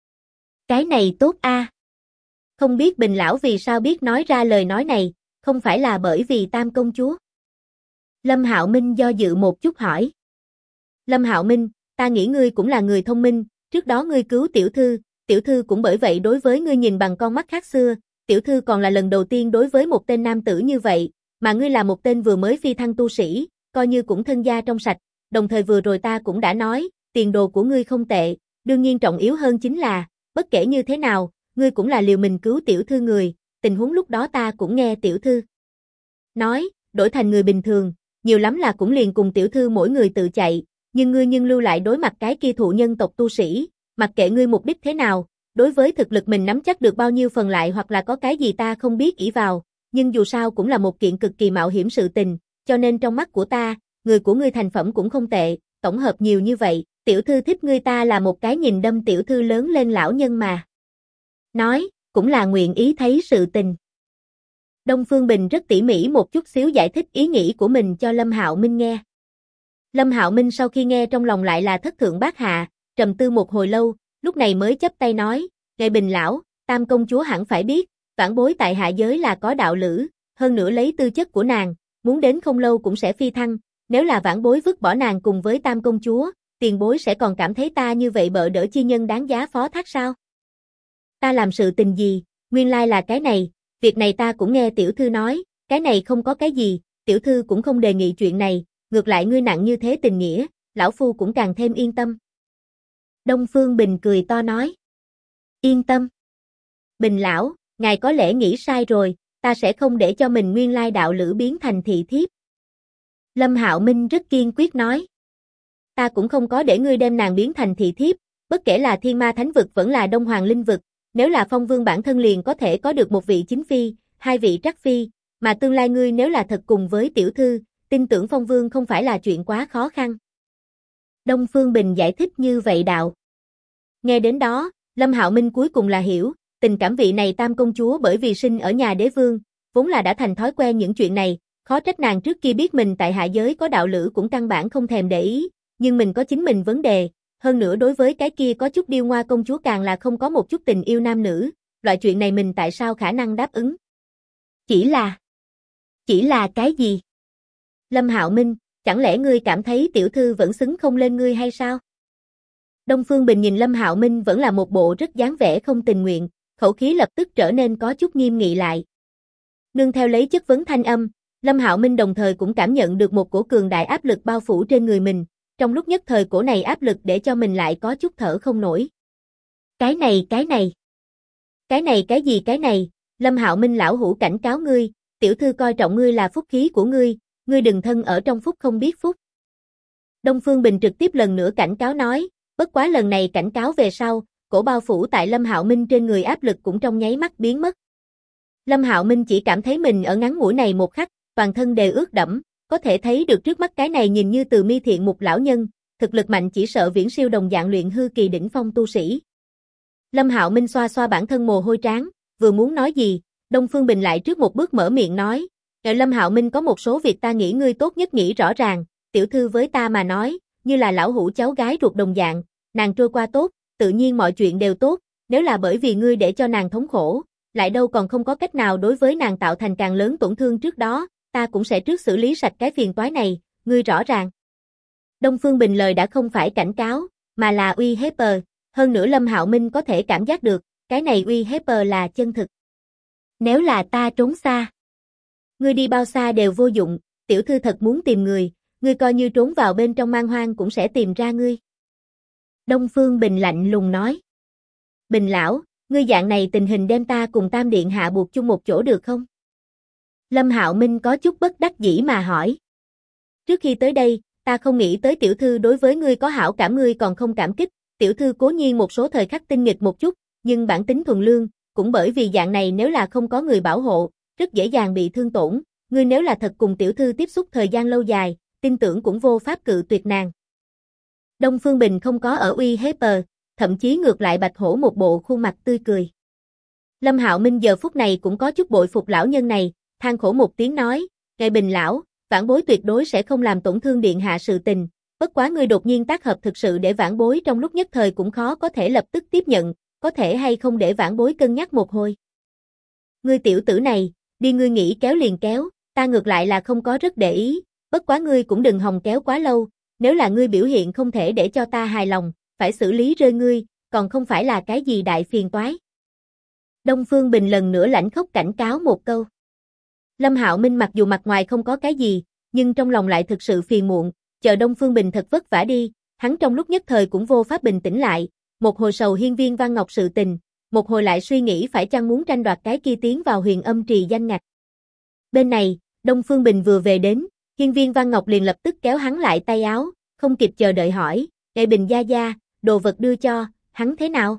Cái này tốt a. Không biết Bình lão vì sao biết nói ra lời nói này, không phải là bởi vì Tam công chúa. Lâm Hạo Minh do dự một chút hỏi. Lâm Hạo Minh, ta nghĩ ngươi cũng là người thông minh, trước đó ngươi cứu tiểu thư cũng bởi vậy đối với ngươi nhìn bằng con mắt khác xưa, tiểu thư còn là lần đầu tiên đối với một tên nam tử như vậy, mà ngươi là một tên vừa mới phi thăng tu sĩ, coi như cũng thân gia trong sạch, đồng thời vừa rồi ta cũng đã nói, tiền đồ của ngươi không tệ, đương nhiên trọng yếu hơn chính là, bất kể như thế nào, ngươi cũng là liều mình cứu tiểu thư người, tình huống lúc đó ta cũng nghe tiểu thư nói, đổi thành người bình thường, nhiều lắm là cũng liền cùng tiểu thư mỗi người tự chạy, nhưng ngươi lưu lại đối mặt cái kia thụ nhân tộc tu sĩ, mặc kệ ngươi mục đích thế nào, đối với thực lực mình nắm chắc được bao nhiêu phần lại hoặc là có cái gì ta không biết ỷ vào, nhưng dù sao cũng là một kiện cực kỳ mạo hiểm sự tình, cho nên trong mắt của ta, người của ngươi thành phẩm cũng không tệ, tổng hợp nhiều như vậy, tiểu thư thích ngươi ta là một cái nhìn đâm tiểu thư lớn lên lão nhân mà. Nói, cũng là nguyện ý thấy sự tình. Đông Phương Bình rất tỉ mỉ một chút xíu giải thích ý nghĩ của mình cho Lâm Hạo Minh nghe. Lâm Hạo Minh sau khi nghe trong lòng lại là thất thượng bát hạ, trầm tư một hồi lâu, lúc này mới chắp tay nói, ngài Bình lão, Tam công chúa hẳn phải biết, vãn bối tại hạ giới là có đạo lữ, hơn nữa lấy tư chất của nàng, muốn đến không lâu cũng sẽ phi thăng, nếu là vãn bối vứt bỏ nàng cùng với Tam công chúa, tiền bối sẽ còn cảm thấy ta như vậy bợ đỡ chi nhân đáng giá phó thác sao? Ta làm sự tình gì, nguyên lai là cái này, việc này ta cũng nghe tiểu thư nói, cái này không có cái gì, tiểu thư cũng không đề nghị chuyện này, ngược lại ngươi nặng như thế tình nghĩa, lão phu cũng càng thêm yên tâm. Đông Phương Bình cười to nói. Yên tâm. Bình lão, ngài có lẽ nghĩ sai rồi, ta sẽ không để cho mình nguyên lai đạo lữ biến thành thị thiếp. Lâm Hạo Minh rất kiên quyết nói. Ta cũng không có để ngươi đem nàng biến thành thị thiếp, bất kể là Thiên Ma Thánh Vực vẫn là Đông Hoàng Linh Vực, nếu là Phong Vương bản thân liền có thể có được một vị chính phi, hai vị trắc phi, mà tương lai ngươi nếu là thật cùng với tiểu thư, tin tưởng Phong Vương không phải là chuyện quá khó khăn. Đông Phương Bình giải thích như vậy đạo. Nghe đến đó, Lâm Hạo Minh cuối cùng là hiểu, tình cảm vị này tam công chúa bởi vì sinh ở nhà đế vương, vốn là đã thành thói quen những chuyện này, khó trách nàng trước kia biết mình tại hạ giới có đạo lữ cũng căn bản không thèm để ý, nhưng mình có chính mình vấn đề, hơn nữa đối với cái kia có chút điêu ngoa công chúa càng là không có một chút tình yêu nam nữ, loại chuyện này mình tại sao khả năng đáp ứng? Chỉ là cái gì? Lâm Hạo Minh, chẳng lẽ ngươi cảm thấy tiểu thư vẫn xứng không lên ngươi hay sao? Đông Phương Bình nhìn Lâm Hạo Minh vẫn là một bộ rất dáng vẻ không tình nguyện, khẩu khí lập tức trở nên có chút nghiêm nghị lại. Nương theo lấy chất vấn thanh âm, Lâm Hạo Minh đồng thời cũng cảm nhận được một cổ cường đại áp lực bao phủ trên người mình, trong lúc nhất thời cổ này áp lực để cho mình lại có chút thở không nổi. Cái này, cái này, Lâm Hạo Minh lão hủ cảnh cáo ngươi, tiểu thư coi trọng ngươi là phúc khí của ngươi đừng thân ở trong phúc không biết phúc. Đông Phương Bình trực tiếp lần nữa cảnh cáo nói, bất quá lần này cảnh cáo về sau, cổ bao phủ tại Lâm Hạo Minh trên người áp lực cũng trong nháy mắt biến mất. Lâm Hạo Minh chỉ cảm thấy mình ở ngắn ngủi này một khắc, toàn thân đều ướt đẫm, có thể thấy được trước mắt cái này nhìn như từ mi thiện mục lão nhân, thực lực mạnh chỉ sợ viễn siêu đồng dạng luyện hư kỳ đỉnh phong tu sĩ. Lâm Hạo Minh xoa xoa bản thân mồ hôi trán, vừa muốn nói gì, Đông Phương Bình lại trước một bước mở miệng nói, Lâm Hạo Minh có một số việc ta nghĩ ngươi tốt nhất nghĩ rõ ràng, tiểu thư với ta mà nói, như là lão hủ cháu gái ruột đồng dạng, nàng trôi qua tốt, tự nhiên mọi chuyện đều tốt, nếu là bởi vì ngươi để cho nàng thống khổ, lại đâu còn không có cách nào đối với nàng tạo thành càng lớn tổn thương trước đó, ta cũng sẽ trước xử lý sạch cái phiền toái này, ngươi rõ ràng. Đông Phương Bình lời đã không phải cảnh cáo, mà là uy hiếp, hơn nữa Lâm Hạo Minh có thể cảm giác được, cái này uy hiếp là chân thực. Nếu là ta trốn xa, ngươi đi bao xa đều vô dụng, tiểu thư thật muốn tìm người, ngươi coi như trốn vào bên trong man hoang cũng sẽ tìm ra ngươi. Đông Phương Bình lạnh lùng nói. Bình lão, ngươi dạng này tình hình đem ta cùng Tam Điện hạ buộc chung một chỗ được không? Lâm Hạo Minh có chút bất đắc dĩ mà hỏi. Trước khi tới đây, ta không nghĩ tới tiểu thư đối với ngươi có hảo cảm ngươi còn không cảm kích, tiểu thư cố nhiên một số thời khắc tinh nghịch một chút, nhưng bản tính thuần lương, cũng bởi vì dạng này nếu là không có người bảo hộ, rất dễ dàng bị thương tổn, ngươi nếu là thật cùng tiểu thư tiếp xúc thời gian lâu dài, tin tưởng cũng vô pháp cự tuyệt nàng. Đông Phương Bình không có ở uy hiếp, thậm chí ngược lại Bạch Hổ một bộ khuôn mặt tươi cười. Lâm Hạo Minh giờ phút này cũng có chút bội phục lão nhân này, than khổ một tiếng nói, ngài Bình lão, vãn bối tuyệt đối sẽ không làm tổn thương điện hạ sự tình, bất quá ngươi đột nhiên tác hợp thực sự để vãn bối trong lúc nhất thời cũng khó có thể lập tức tiếp nhận, có thể hay không để vãn bối cân nhắc một hồi. Ngươi tiểu tử này, đi ngươi nghĩ kéo liền kéo, ta ngược lại là không có rất để ý, bất quá ngươi cũng đừng hòng kéo quá lâu, nếu là ngươi biểu hiện không thể để cho ta hài lòng, phải xử lý rơi ngươi, còn không phải là cái gì đại phiền toái. Đông Phương Bình lần nữa lãnh khốc cảnh cáo một câu. Lâm Hạo Minh mặc dù mặt ngoài không có cái gì, nhưng trong lòng lại thực sự phiền muộn, chờ Đông Phương Bình thật vất vả đi, hắn trong lúc nhất thời cũng vô pháp bình tĩnh lại, một hồi sầu Hiên Viên Văn Ngọc sự tình, một hồi lại suy nghĩ phải chăng muốn tranh đoạt cái kia tiến vào Huyền Âm Trì danh ngạch. Bên này, Đông Phương Bình vừa về đến, Hiên Viên Văn Ngọc liền lập tức kéo hắn lại tay áo, không kịp chờ đợi hỏi, "Ngài Bình gia gia, đồ vật đưa cho, hắn thế nào?"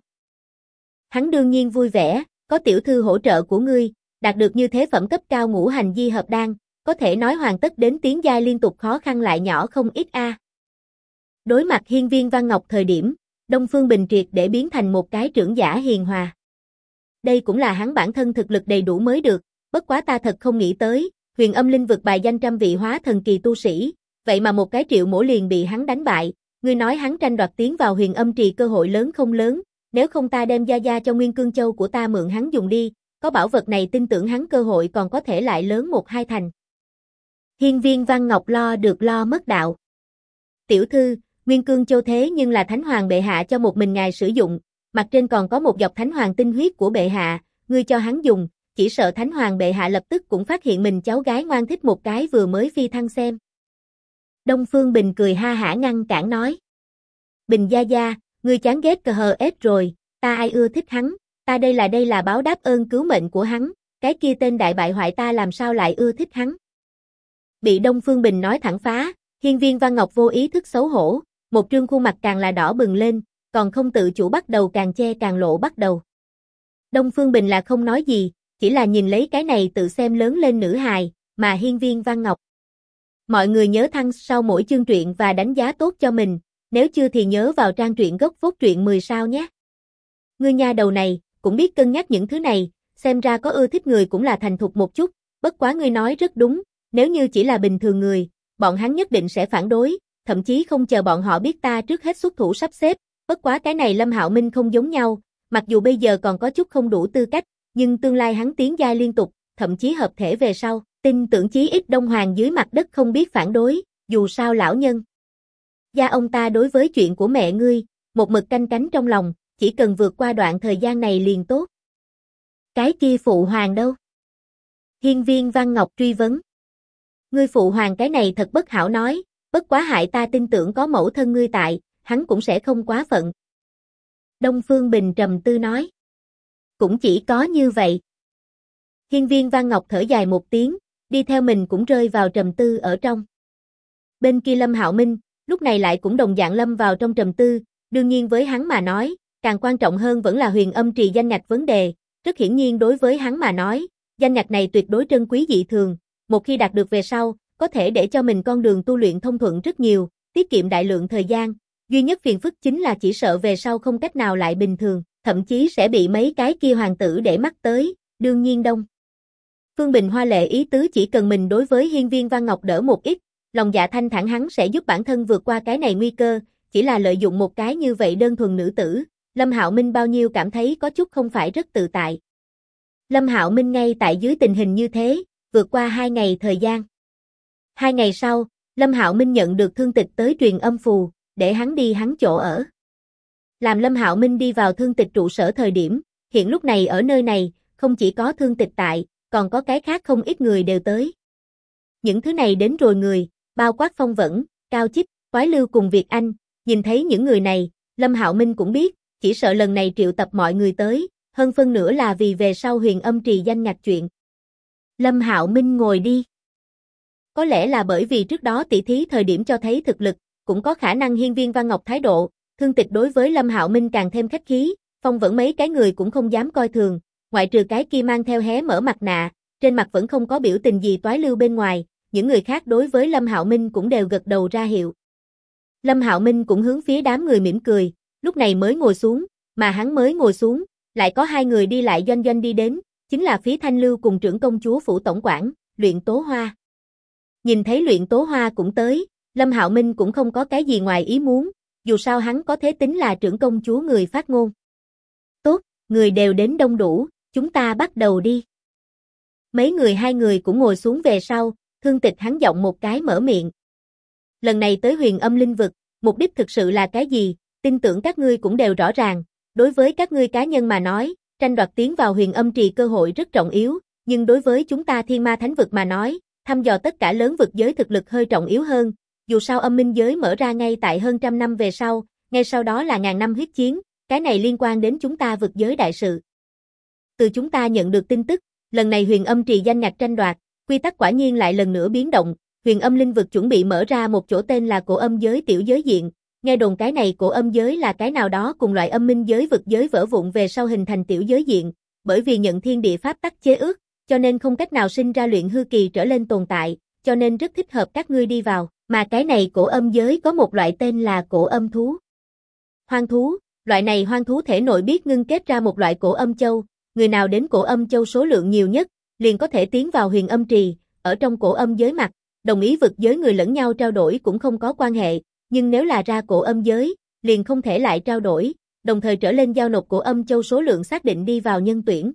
Hắn đương nhiên vui vẻ, có tiểu thư hỗ trợ của ngươi, đạt được như thế phẩm cấp cao ngũ hành di hợp đan, có thể nói hoàn tất đến tiến giai liên tục khó khăn lại nhỏ không ít a. Đối mặt Hiên Viên Văn Ngọc thời điểm, Đông Phương Bình triệt để biến thành một cái trưởng giả hiền hòa. Đây cũng là hắn bản thân thực lực đầy đủ mới được, bất quá ta thật không nghĩ tới, Huyền Âm Linh vực bài danh trăm vị hóa thần kỳ tu sĩ, vậy mà một cái Triệu Mỗ liền bị hắn đánh bại, ngươi nói hắn tranh đoạt tiến vào Huyền Âm Trì cơ hội lớn không lớn, nếu không ta đem gia gia cho Nguyên Cương Châu của ta mượn hắn dùng đi, có bảo vật này tin tưởng hắn cơ hội còn có thể lại lớn một hai thành. Hiên Viên Văn Ngọc lo được lo mất đạo. Tiểu thư, Nguyên Cương Châu thế nhưng là Thánh Hoàng bệ hạ cho một mình ngài sử dụng, mặt trên còn có một dọc Thánh Hoàng tinh huyết của bệ hạ, ngươi cho hắn dùng, chỉ sợ Thánh Hoàng bệ hạ lập tức cũng phát hiện mình cháu gái ngoan thích một cái vừa mới phi thăng xem. Đông Phương Bình cười ha hả ngăn cản nói. Bình gia gia, ngươi chán ghét cờ hờ ết rồi, ta ai ưa thích hắn, ta đây là báo đáp ơn cứu mệnh của hắn, cái kia tên đại bại hoại ta làm sao lại ưa thích hắn. Bị Đông Phương Bình nói thẳng phá, Hiên Viên Văn Ngọc vô ý thức xấu hổ, một trương khuôn mặt càng là đỏ bừng lên, còn không tự chủ bắt đầu càng che càng lộ bắt đầu. Đông Phương Bình là không nói gì, chỉ là nhìn lấy cái này tự xem lớn lên nữ hài, mà Hiên Viên Văn Ngọc. Mọi người nhớ thăng sau mỗi chương truyện và đánh giá tốt cho mình, nếu chưa thì nhớ vào trang truyện gốc phốt truyện 10 sao nhé. Ngươi nha đầu này, cũng biết cân nhắc những thứ này, xem ra có ưa thích người cũng là thành thục một chút, bất quá ngươi nói rất đúng, nếu như chỉ là bình thường người, bọn hắn nhất định sẽ phản đối, thậm chí không chờ bọn họ biết ta trước hết xuất thủ sắp xếp, bất quá cái này Lâm Hạo Minh không giống nhau, mặc dù bây giờ còn có chút không đủ tư cách, nhưng tương lai hắn tiến giai liên tục, thậm chí hợp thể về sau, tin tưởng chí ít Đông Hoàng dưới mặt đất không biết phản đối, dù sao lão nhân. Gia ông ta đối với chuyện của mẹ ngươi, một mực canh cánh trong lòng, chỉ cần vượt qua đoạn thời gian này liền tốt. Cái kia phụ hoàng đâu? Hiên Viên Văn Ngọc truy vấn. Ngươi phụ hoàng cái này thật bất hảo nói, bất quá hại ta tin tưởng có mẫu thân ngươi tại, hắn cũng sẽ không quá phận. Đông Phương Bình trầm tư nói. Cũng chỉ có như vậy. Hiên Viên Văn Ngọc thở dài một tiếng, đi theo mình cũng rơi vào trầm tư ở trong. Bên kia Lâm Hạo Minh, lúc này lại cũng đồng dạng lâm vào trong trầm tư, đương nhiên với hắn mà nói, càng quan trọng hơn vẫn là Huyền Âm Trì danh ngạch vấn đề, rất hiển nhiên đối với hắn mà nói, danh ngạch này tuyệt đối trân quý dị thường, một khi đạt được về sau, có thể để cho mình con đường tu luyện thông thuận rất nhiều, tiết kiệm đại lượng thời gian, duy nhất phiền phức chính là chỉ sợ về sau không cách nào lại bình thường, thậm chí sẽ bị mấy cái kia hoàng tử để mắt tới, đương nhiên Đông Phương Bình hoa lệ ý tứ chỉ cần mình đối với Hiên Viên Văn Ngọc đỡ một ít, lòng dạ thanh thản hắn sẽ giúp bản thân vượt qua cái này nguy cơ, chỉ là lợi dụng một cái như vậy đơn thuần nữ tử, Lâm Hạo Minh bao nhiêu cảm thấy có chút không phải rất tự tại. Lâm Hạo Minh ngay tại dưới tình hình như thế, vượt qua 2 ngày thời gian. 2 ngày sau, Lâm Hạo Minh nhận được Thương Tịch tới truyền âm phù, để hắn đi hắn chỗ ở. Làm Lâm Hạo Minh đi vào Thương Tịch trụ sở thời điểm, hiện lúc này ở nơi này, không chỉ có Thương Tịch tại, còn có cái khác không ít người đều tới. Những thứ này đến rồi người, bao quát Phong Vẫn, Cao Chích, Toái Lưu cùng Việt Anh, nhìn thấy những người này, Lâm Hạo Minh cũng biết, chỉ sợ lần này triệu tập mọi người tới, hơn phân nửa là vì về sau Huyền Âm Trì danh ngạch chuyện. Lâm Hạo Minh ngồi đi. Có lẽ là bởi vì trước đó tỷ thí thời điểm cho thấy thực lực, cũng có khả năng Hiên Viên Văn Ngọc thái độ, Thương Tịch đối với Lâm Hạo Minh càng thêm khách khí, Phong Vẫn mấy cái người cũng không dám coi thường, ngoại trừ cái kia mang theo hé mở mặt nạ, trên mặt vẫn không có biểu tình gì Toái Lưu bên ngoài, những người khác đối với Lâm Hạo Minh cũng đều gật đầu ra hiệu. Lâm Hạo Minh cũng hướng phía đám người mỉm cười, lúc này mới ngồi xuống, mà hắn mới ngồi xuống, lại có 2 người đi lại doanh doanh đi đến, chính là Phí Thanh Lưu cùng trưởng công chúa phủ tổng quản, Luyện Tố Hoa. Nhìn thấy Luyện Tố Hoa cũng tới, Lâm Hạo Minh cũng không có cái gì ngoài ý muốn, dù sao hắn có thế tính là trưởng công chúa người phát ngôn. Tốt, người đều đến đông đủ, chúng ta bắt đầu đi. Mấy người 2 người cũng ngồi xuống về sau, Thương Tịch hắn giọng một cái mở miệng. Lần này tới Huyền Âm Linh Vực, mục đích thực sự là cái gì, tin tưởng các ngươi cũng đều rõ ràng, đối với các ngươi cá nhân mà nói, tranh đoạt tiến vào Huyền Âm Trì cơ hội rất trọng yếu, nhưng đối với chúng ta Thiên Ma Thánh Vực mà nói, thăm dò tất cả lớn vực giới thực lực hơi trọng yếu hơn, dù sao âm minh giới mở ra ngay tại hơn trăm năm về sau, ngay sau đó là ngàn năm huyết chiến, cái này liên quan đến chúng ta vực giới đại sự. Từ chúng ta nhận được tin tức, lần này Huyền Âm Trì danh ngạch tranh đoạt, quy tắc quả nhiên lại lần nữa biến động, Huyền Âm Linh Vực chuẩn bị mở ra một chỗ tên là Cổ Âm Giới tiểu giới diện, nghe đồn cái này Cổ Âm Giới là cái nào đó cùng loại âm minh giới vực giới vỡ vụn về sau hình thành tiểu giới diện, bởi vì nhận thiên địa pháp tắc chế ước, cho nên không cách nào sinh ra luyện hư kỳ trở lên tồn tại, cho nên rất thích hợp các ngươi đi vào, mà cái này Cổ Âm Giới có một loại tên là Cổ Âm Thú. Hoang thú, loại này hoang thú thể nội biết ngưng kết ra một loại Cổ Âm Châu, người nào đến Cổ Âm Châu số lượng nhiều nhất, liền có thể tiến vào Huyền Âm Trì, ở trong Cổ Âm Giới mặt, đồng ý vực giới người lẫn nhau trao đổi cũng không có quan hệ, nhưng nếu là ra Cổ Âm Giới, liền không thể lại trao đổi, đồng thời trở lên giao nộp Cổ Âm Châu số lượng xác định đi vào nhân tuyển.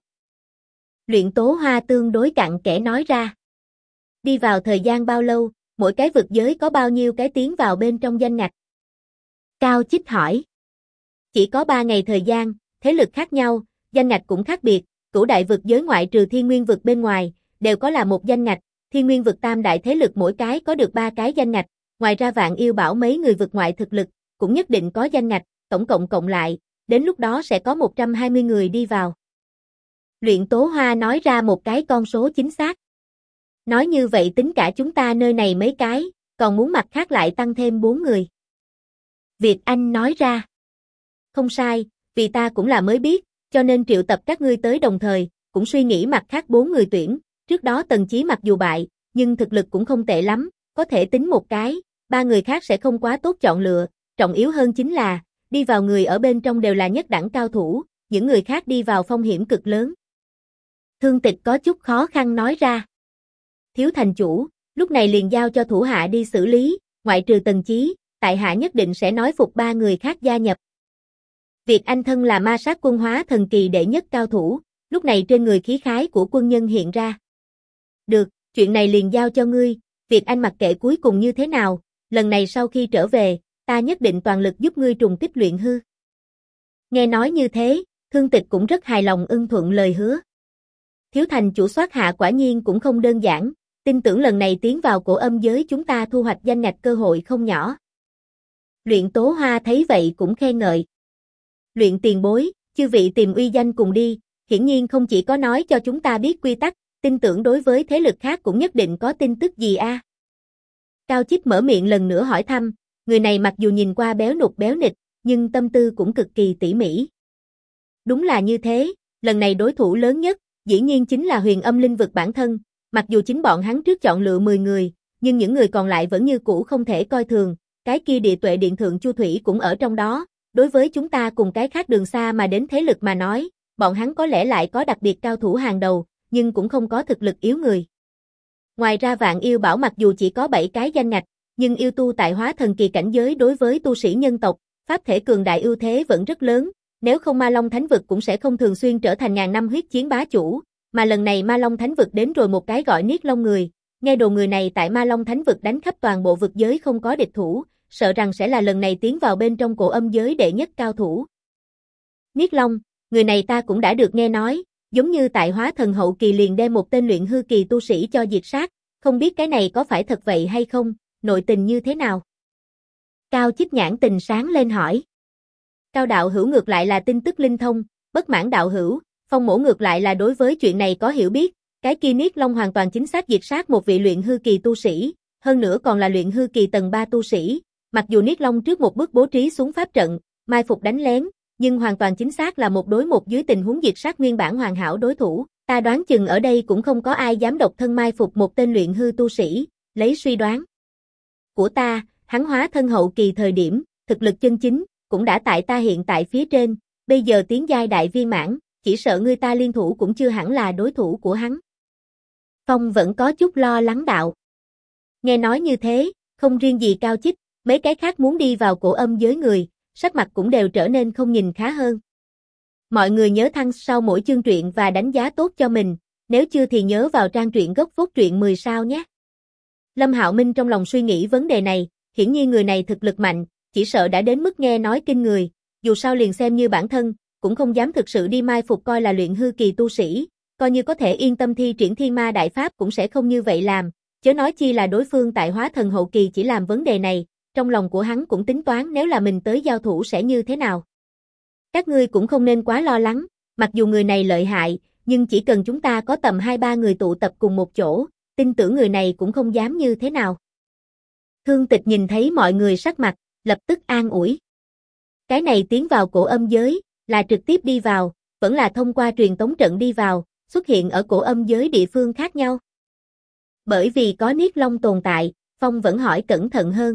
Luyện Tố Hoa tương đối cặn kẽ nói ra. Đi vào thời gian bao lâu, mỗi cái vực giới có bao nhiêu cái tiến vào bên trong danh ngạch. Cao Chích hỏi. Chỉ có 3 ngày thời gian, thế lực khác nhau, danh ngạch cũng khác biệt, cửu đại vực giới ngoại trừ thiên nguyên vực bên ngoài, đều có là một danh ngạch, thiên nguyên vực tam đại thế lực mỗi cái có được 3 cái danh ngạch, ngoài ra Vạn Yêu Bảo mấy người vực ngoại thực lực, cũng nhất định có danh ngạch, tổng cộng cộng lại, đến lúc đó sẽ có 120 người đi vào. Luyện Tố Hoa nói ra một cái con số chính xác. Nói như vậy tính cả chúng ta nơi này mấy cái, còn muốn mặt khác lại tăng thêm 4 người. Việt Anh nói ra. Không sai, vì ta cũng là mới biết, cho nên triệu tập các ngươi tới đồng thời, cũng suy nghĩ mặt khác 4 người tuyển, trước đó Tần Chí mặc dù bại, nhưng thực lực cũng không tệ lắm, có thể tính một cái, 3 người khác sẽ không quá tốt chọn lựa, trọng yếu hơn chính là, đi vào người ở bên trong đều là nhất đẳng cao thủ, những người khác đi vào phong hiểm cực lớn. Thương Tịch có chút khó khăn nói ra. Thiếu thành chủ, lúc này liền giao cho thủ hạ đi xử lý, ngoại trừ Tần Chí, tại hạ nhất định sẽ nói phục 3 người khác gia nhập. Việt Anh thân là ma sát quân hóa thần kỳ đệ nhất cao thủ, lúc này trên người khí khái của quân nhân hiện ra. Được, chuyện này liền giao cho ngươi, Việt Anh mặc kệ cuối cùng như thế nào, lần này sau khi trở về, ta nhất định toàn lực giúp ngươi trùng kích luyện hư. Nghe nói như thế, Thương Tịch cũng rất hài lòng ưng thuận lời hứa. Thiếu thành chủ soát hạ quả nhiên cũng không đơn giản, tin tưởng lần này tiến vào cổ âm giới chúng ta thu hoạch danh ngạch cơ hội không nhỏ. Luyện Tố Hoa thấy vậy cũng khen ngợi. Luyện tiền bối, chư vị tìm uy danh cùng đi, hiển nhiên không chỉ có nói cho chúng ta biết quy tắc, tin tưởng đối với thế lực khác cũng nhất định có tin tức gì a. Cao Chích mở miệng lần nữa hỏi thăm, người này mặc dù nhìn qua béo nục béo nịch, nhưng tâm tư cũng cực kỳ tỉ mỉ. Đúng là như thế, lần này đối thủ lớn nhất, dĩ nhiên chính là Huyền Âm Linh vực bản thân, mặc dù chính bọn hắn trước chọn lựa 10 người, nhưng những người còn lại vẫn như cũ không thể coi thường, cái kia địa tuệ điện thượng Chu Thủy cũng ở trong đó, đối với chúng ta cùng cái khác đường xa mà đến thế lực mà nói, bọn hắn có lẽ lại có đặc biệt cao thủ hàng đầu, nhưng cũng không có thực lực yếu người. Ngoài ra Vạn Yêu Bảo mặc dù chỉ có 7 cái danh ngạch, nhưng yêu tu tại hóa thần kỳ cảnh giới đối với tu sĩ nhân tộc, pháp thể cường đại ưu thế vẫn rất lớn, nếu không Ma Long Thánh vực cũng sẽ không thường xuyên trở thành ngàn năm huyết chiến bá chủ, mà lần này Ma Long Thánh vực đến rồi một cái gọi Niết Long người, nghe đồn người này tại Ma Long Thánh vực đánh khắp toàn bộ vực giới không có địch thủ, sợ rằng sẽ là lần này tiến vào bên trong cổ âm giới đệ nhất cao thủ. Niết Long, người này ta cũng đã được nghe nói, giống như tại hóa thần hậu kỳ liền đem một tên luyện hư kỳ tu sĩ cho diệt sát, không biết cái này có phải thật vậy hay không, nội tình như thế nào? Cao Chích nhãn tình sáng lên hỏi. Cao đạo hữu ngược lại là tin tức linh thông, Bất Mãn đạo hữu, Phong Mỗ ngược lại là đối với chuyện này có hiểu biết, cái kia Niết Long hoàn toàn chính xác diệt sát một vị luyện hư kỳ tu sĩ, hơn nữa còn là luyện hư kỳ tầng 3 tu sĩ, mặc dù Niết Long trước một bước bố trí xuống pháp trận, mai phục đánh lén, nhưng hoàn toàn chính xác là một đối một dưới tình huống diệt sát nguyên bản hoàn hảo đối thủ, ta đoán chừng ở đây cũng không có ai dám độc thân mai phục một tên luyện hư tu sĩ, lấy suy đoán của ta, hắn hóa thân hậu kỳ thời điểm, thực lực chân chính, cũng đã tại ta hiện tại phía trên, bây giờ tiến giai đại viên mãn, chỉ sợ người ta liên thủ cũng chưa hẳn là đối thủ của hắn. Phong vẫn có chút lo lắng đạo. Nghe nói như thế, không riêng gì Cao Chích, mấy cái khác muốn đi vào cổ âm giới người, sắc mặt cũng đều trở nên không nhìn khá hơn. Mọi người nhớ thăng sau mỗi chương truyện và đánh giá tốt cho mình, nếu chưa thì nhớ vào trang truyện gốc phốt truyện 10 sao nhé. Lâm Hạo Minh trong lòng suy nghĩ vấn đề này, hiển nhiên người này thực lực mạnh, chỉ sợ đã đến mức nghe nói kinh người, dù sao liền xem như bản thân, cũng không dám thực sự đi mai phục coi là luyện hư kỳ tu sĩ, coi như có thể yên tâm thi triển Thiên Ma Đại Pháp cũng sẽ không như vậy làm, chớ nói chi là đối phương tại hóa thần hậu kỳ chỉ làm vấn đề này, trong lòng của hắn cũng tính toán nếu là mình tới giao thủ sẽ như thế nào. Các ngươi cũng không nên quá lo lắng, mặc dù người này lợi hại, nhưng chỉ cần chúng ta có tầm 2-3 người tụ tập cùng một chỗ, tin tưởng người này cũng không dám như thế nào. Thương Tịch nhìn thấy mọi người sắc mặt, lập tức an ủi. Cái này tiến vào cổ âm giới, là trực tiếp đi vào, vẫn là thông qua truyền tống trận đi vào, xuất hiện ở cổ âm giới địa phương khác nhau. Bởi vì có Niết Long tồn tại, Phong vẫn hỏi cẩn thận hơn.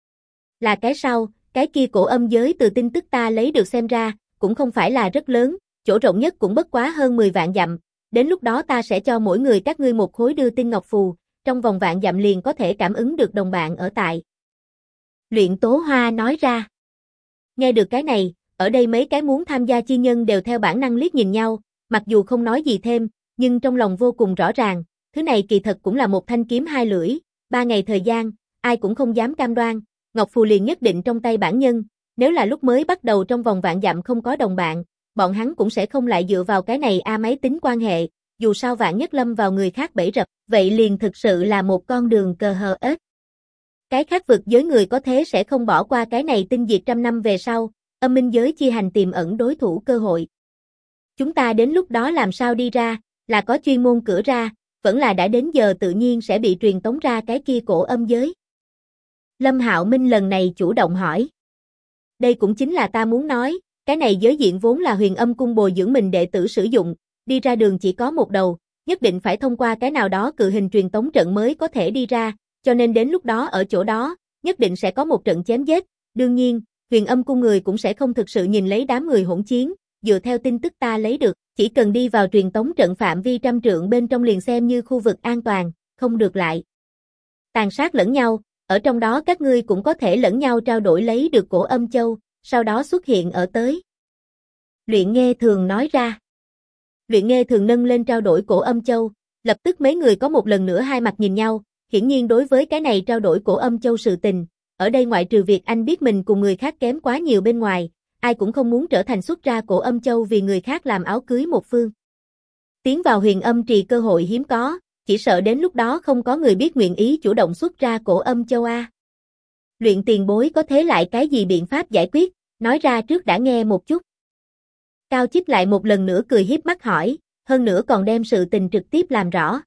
Là cái sau, cái kia cổ âm giới từ tin tức ta lấy được xem ra, cũng không phải là rất lớn, chỗ rộng nhất cũng bất quá hơn 10 vạn dặm, đến lúc đó ta sẽ cho mỗi người các ngươi một khối đưa tin ngọc phù, trong vòng vạn dặm liền có thể cảm ứng được đồng bạn ở tại. Luyện Tố Hoa nói ra. Nghe được cái này, ở đây mấy cái muốn tham gia chi nhân đều theo bản năng liếc nhìn nhau, mặc dù không nói gì thêm, nhưng trong lòng vô cùng rõ ràng, thứ này kỳ thật cũng là một thanh kiếm hai lưỡi, 3 ngày thời gian, ai cũng không dám cam đoan, ngọc phù liền nhất định trong tay bản nhân, Nếu là lúc mới bắt đầu trong vòng vạn dặm không có đồng bạn, bọn hắn cũng sẽ không lại dựa vào cái này máy tính quan hệ, dù sao vạn nhất lâm vào người khác bẫy rập, vậy liền thực sự là một con đường cờ hờ ếch. Cái khác vực giới người có thế sẽ không bỏ qua cái này tinh diệt trăm năm về sau, âm minh giới chia hành tiềm ẩn đối thủ cơ hội. Chúng ta đến lúc đó làm sao đi ra, là có chuyên môn cửa ra, vẫn là đã đến giờ tự nhiên sẽ bị truyền tống ra cái kia cổ âm giới. Lâm Hạo Minh lần này chủ động hỏi. Đây cũng chính là ta muốn nói, cái này giới diện vốn là Huyền Âm cung bồi dưỡng mình đệ tử sử dụng, đi ra đường chỉ có một đầu, nhất định phải thông qua cái nào đó cự hình truyền tống trận mới có thể đi ra, cho nên đến lúc đó ở chỗ đó, nhất định sẽ có một trận chém giết, đương nhiên, Huyền Âm cung người cũng sẽ không thực sự nhìn lấy đám người hỗn chiến, dựa theo tin tức ta lấy được, chỉ cần đi vào truyền tống trận phạm vi trăm trượng bên trong liền xem như khu vực an toàn, không được lại tàn sát lẫn nhau, ở trong đó các ngươi cũng có thể lẫn nhau trao đổi lấy được cổ âm châu, sau đó xuất hiện ở tới. Luyện Nghe Thường nói ra. Luyện Nghe Thường nâng lên trao đổi cổ âm châu, lập tức mấy người có một lần nữa hai mặt nhìn nhau, hiển nhiên đối với cái này trao đổi cổ âm châu sự tình, ở đây ngoại trừ việc anh biết mình cùng người khác kém quá nhiều bên ngoài, ai cũng không muốn trở thành xuất ra cổ âm châu vì người khác làm áo cưới một phương. Tiến vào Huyền Âm trì cơ hội hiếm có, chỉ sợ đến lúc đó không có người biết nguyện ý chủ động xuất ra cổ âm châu a. Luyện tiền bối có thế lại cái gì biện pháp giải quyết, nói ra trước đã nghe một chút. Cao Chích lại một lần nữa cười hiếp mắt hỏi, hơn nữa còn đem sự tình trực tiếp làm rõ.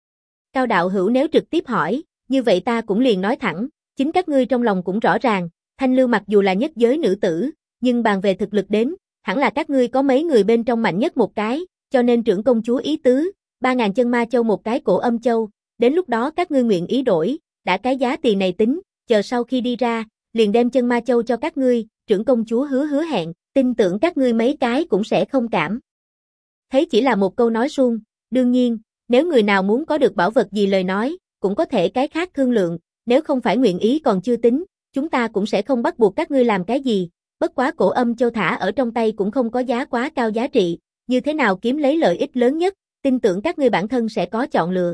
Cao đạo hữu nếu trực tiếp hỏi, như vậy ta cũng liền nói thẳng, chính các ngươi trong lòng cũng rõ ràng, Thanh Lưu mặc dù là nhất giới nữ tử, nhưng bàn về thực lực đến, hẳn là các ngươi có mấy người bên trong mạnh nhất một cái, cho nên trưởng công chúa ý tứ, 3.000 chân ma châu một cái cổ âm châu, đến lúc đó các ngươi nguyện ý đổi, đã cái giá tiền này tính, chờ sau khi đi ra, liền đem chân ma châu cho các ngươi, trưởng công chúa hứa hẹn, tin tưởng các ngươi mấy cái cũng sẽ không cảm. Thấy chỉ là một câu nói suông, đương nhiên, nếu người nào muốn có được bảo vật gì lời nói, cũng có thể cái khác thương lượng, nếu không phải nguyện ý còn chưa tính, chúng ta cũng sẽ không bắt buộc các ngươi làm cái gì, bất quá cổ âm châu thả ở trong tay cũng không có giá quá cao giá trị, như thế nào kiếm lấy lợi ích lớn nhất, tin tưởng các ngươi bản thân sẽ có chọn lựa.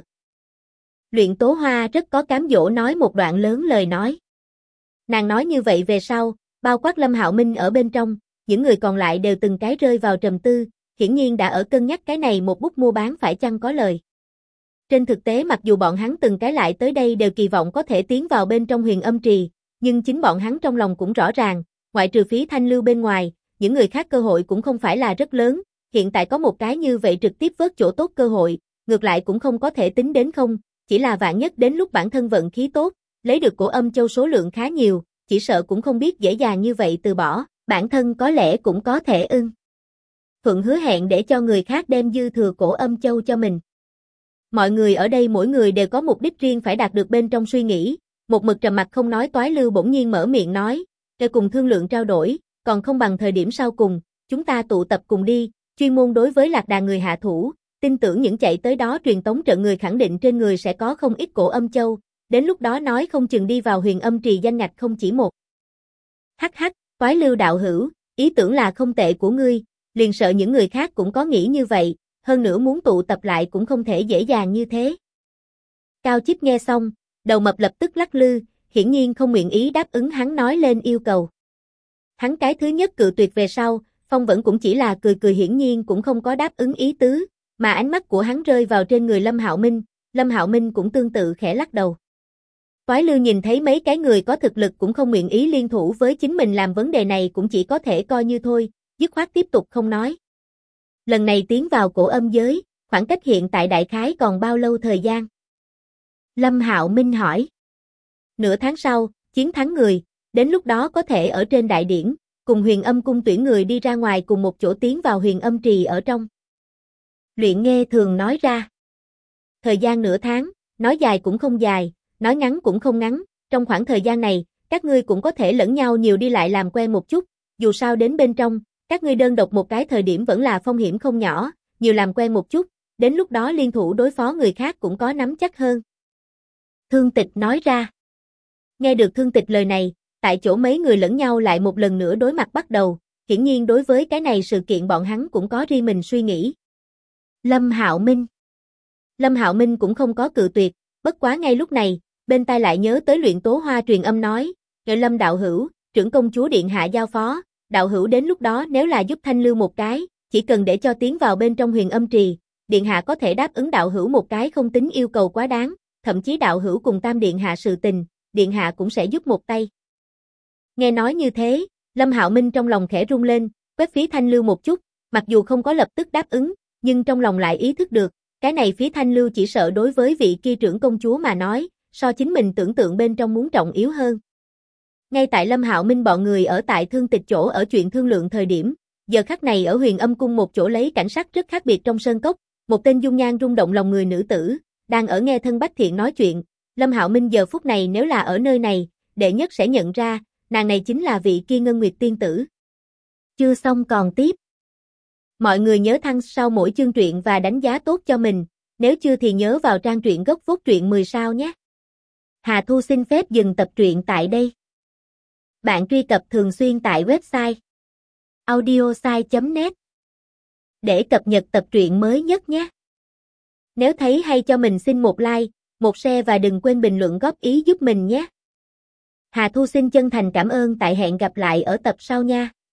Luyện Tố Hoa rất có cám dỗ nói một đoạn lớn lời nói. Nàng nói như vậy về sau, bao quát Lâm Hạo Minh ở bên trong, những người còn lại đều từng cái rơi vào trầm tư, hiển nhiên đã ở cân nhắc cái này một bút mua bán phải chăng có lời. Trên thực tế mặc dù bọn hắn từng cái lại tới đây đều kỳ vọng có thể tiến vào bên trong Huyền Âm trì, nhưng chính bọn hắn trong lòng cũng rõ ràng, ngoại trừ phí Thanh Lưu bên ngoài, những người khác cơ hội cũng không phải là rất lớn, hiện tại có một cái như vậy trực tiếp vớt chỗ tốt cơ hội, ngược lại cũng không có thể tính đến không, chỉ là vạn nhất đến lúc bản thân vận khí tốt, lấy được cổ âm châu số lượng khá nhiều, chỉ sợ cũng không biết dễ dàng như vậy từ bỏ, bản thân có lẽ cũng có thể thuận hứa hẹn để cho người khác đem dư thừa cổ âm châu cho mình. Mọi người ở đây mỗi người đều có mục đích riêng phải đạt được bên trong suy nghĩ, một mực trầm mặc không nói Toái Lưu bỗng nhiên mở miệng nói, để cùng thương lượng trao đổi, còn không bằng thời điểm sau cùng, chúng ta tụ tập cùng đi, chuyên môn đối với lạc đà người hạ thủ, tin tưởng những chạy tới đó truyền tống trận người khẳng định trên người sẽ có không ít cổ âm châu, đến lúc đó nói không chừng đi vào Huyền Âm trì danh ngạch không chỉ một. Hắc hắc, Toái Lưu đạo hữu, ý tưởng là không tệ của ngươi, liền sợ những người khác cũng có nghĩ như vậy, hơn nữa muốn tụ tập lại cũng không thể dễ dàng như thế. Cao Chích nghe xong, đầu mập lập tức lắc lư, hiển nhiên không nguyện ý đáp ứng hắn nói lên yêu cầu. Hắn cái thứ nhất cự tuyệt về sau, Phong vẫn cũng chỉ là cười cười hiển nhiên cũng không có đáp ứng ý tứ, mà ánh mắt của hắn rơi vào trên người Lâm Hạo Minh cũng tương tự khẽ lắc đầu. Toái Lưu nhìn thấy mấy cái người có thực lực cũng không nguyện ý liên thủ với chính mình làm vấn đề này cũng chỉ có thể coi như thôi, dứt khoát tiếp tục không nói. Lần này tiến vào cổ âm giới, khoảng cách hiện tại đại khái còn bao lâu thời gian? Lâm Hạo Minh hỏi. Nửa tháng sau, chiến thắng người, đến lúc đó có thể ở trên đại điển, cùng Huyền Âm cung tuyển người đi ra ngoài cùng một chỗ tiến vào Huyền Âm trì ở trong. Luyện Nghe Thường nói ra. Thời gian nửa tháng, nói dài cũng không dài, nói ngắn cũng không ngắn, trong khoảng thời gian này, các ngươi cũng có thể lẫn nhau nhiều đi lại làm quen một chút, dù sao đến bên trong, các ngươi đơn độc một cái thời điểm vẫn là phong hiểm không nhỏ, nhiều làm quen một chút, đến lúc đó liên thủ đối phó người khác cũng có nắm chắc hơn. Thương Tịch nói ra. Nghe được Thương Tịch lời này, tại chỗ mấy người lẫn nhau lại một lần nữa đối mặt bắt đầu, hiển nhiên đối với cái này sự kiện bọn hắn cũng có riêng mình suy nghĩ. Lâm Hạo Minh cũng không có cự tuyệt, bất quá ngay lúc này, bên tai lại nhớ tới Luyện Tố Hoa truyền âm nói, "Ngợi Lâm đạo hữu, trưởng công chúa điện hạ giao phó, đạo hữu đến lúc đó nếu là giúp Thanh Lưu một cái, chỉ cần để cho tiến vào bên trong Huyền Âm Trì, điện hạ có thể đáp ứng đạo hữu một cái không tính yêu cầu quá đáng, thậm chí đạo hữu cùng Tam điện hạ sự tình, điện hạ cũng sẽ giúp một tay. Nghe nói như thế, Lâm Hạo Minh trong lòng khẽ rung lên, quét phí Thanh Lưu một chút, mặc dù không có lập tức đáp ứng, nhưng trong lòng lại ý thức được, cái này phí Thanh Lưu chỉ sợ đối với vị kia trưởng công chúa mà nói, so chính mình tưởng tượng bên trong muốn trọng yếu hơn. Ngay tại Lâm Hạo Minh bọn người ở tại Thương Tịch chỗ ở chuyện thương lượng thời điểm, giờ khắc này ở Huyền Âm Cung một chỗ lấy cảnh sắc rất khác biệt trong sơn cốc, một tên dung nhan rung động lòng người nữ tử, đang ở nghe thân Bách Thiện nói chuyện, Lâm Hạo Minh giờ phút này nếu là ở nơi này, đệ nhất sẽ nhận ra, nàng này chính là vị kia Ngân Nguyệt tiên tử. Chưa xong còn tiếp. Mọi người nhớ thăng sau mỗi chương truyện và đánh giá tốt cho mình, nếu chưa thì nhớ vào trang truyện gốc Vốt Truyện 10 sao nhé. Hà Thu xin phép dừng tập truyện tại đây. Bạn truy cập thường xuyên tại website audiosai.net để cập nhật tập truyện mới nhất nhé. Nếu thấy hay cho mình xin một like, một share và đừng quên bình luận góp ý giúp mình nhé. Hà Thu xin chân thành cảm ơn, tại hẹn gặp lại ở tập sau nha.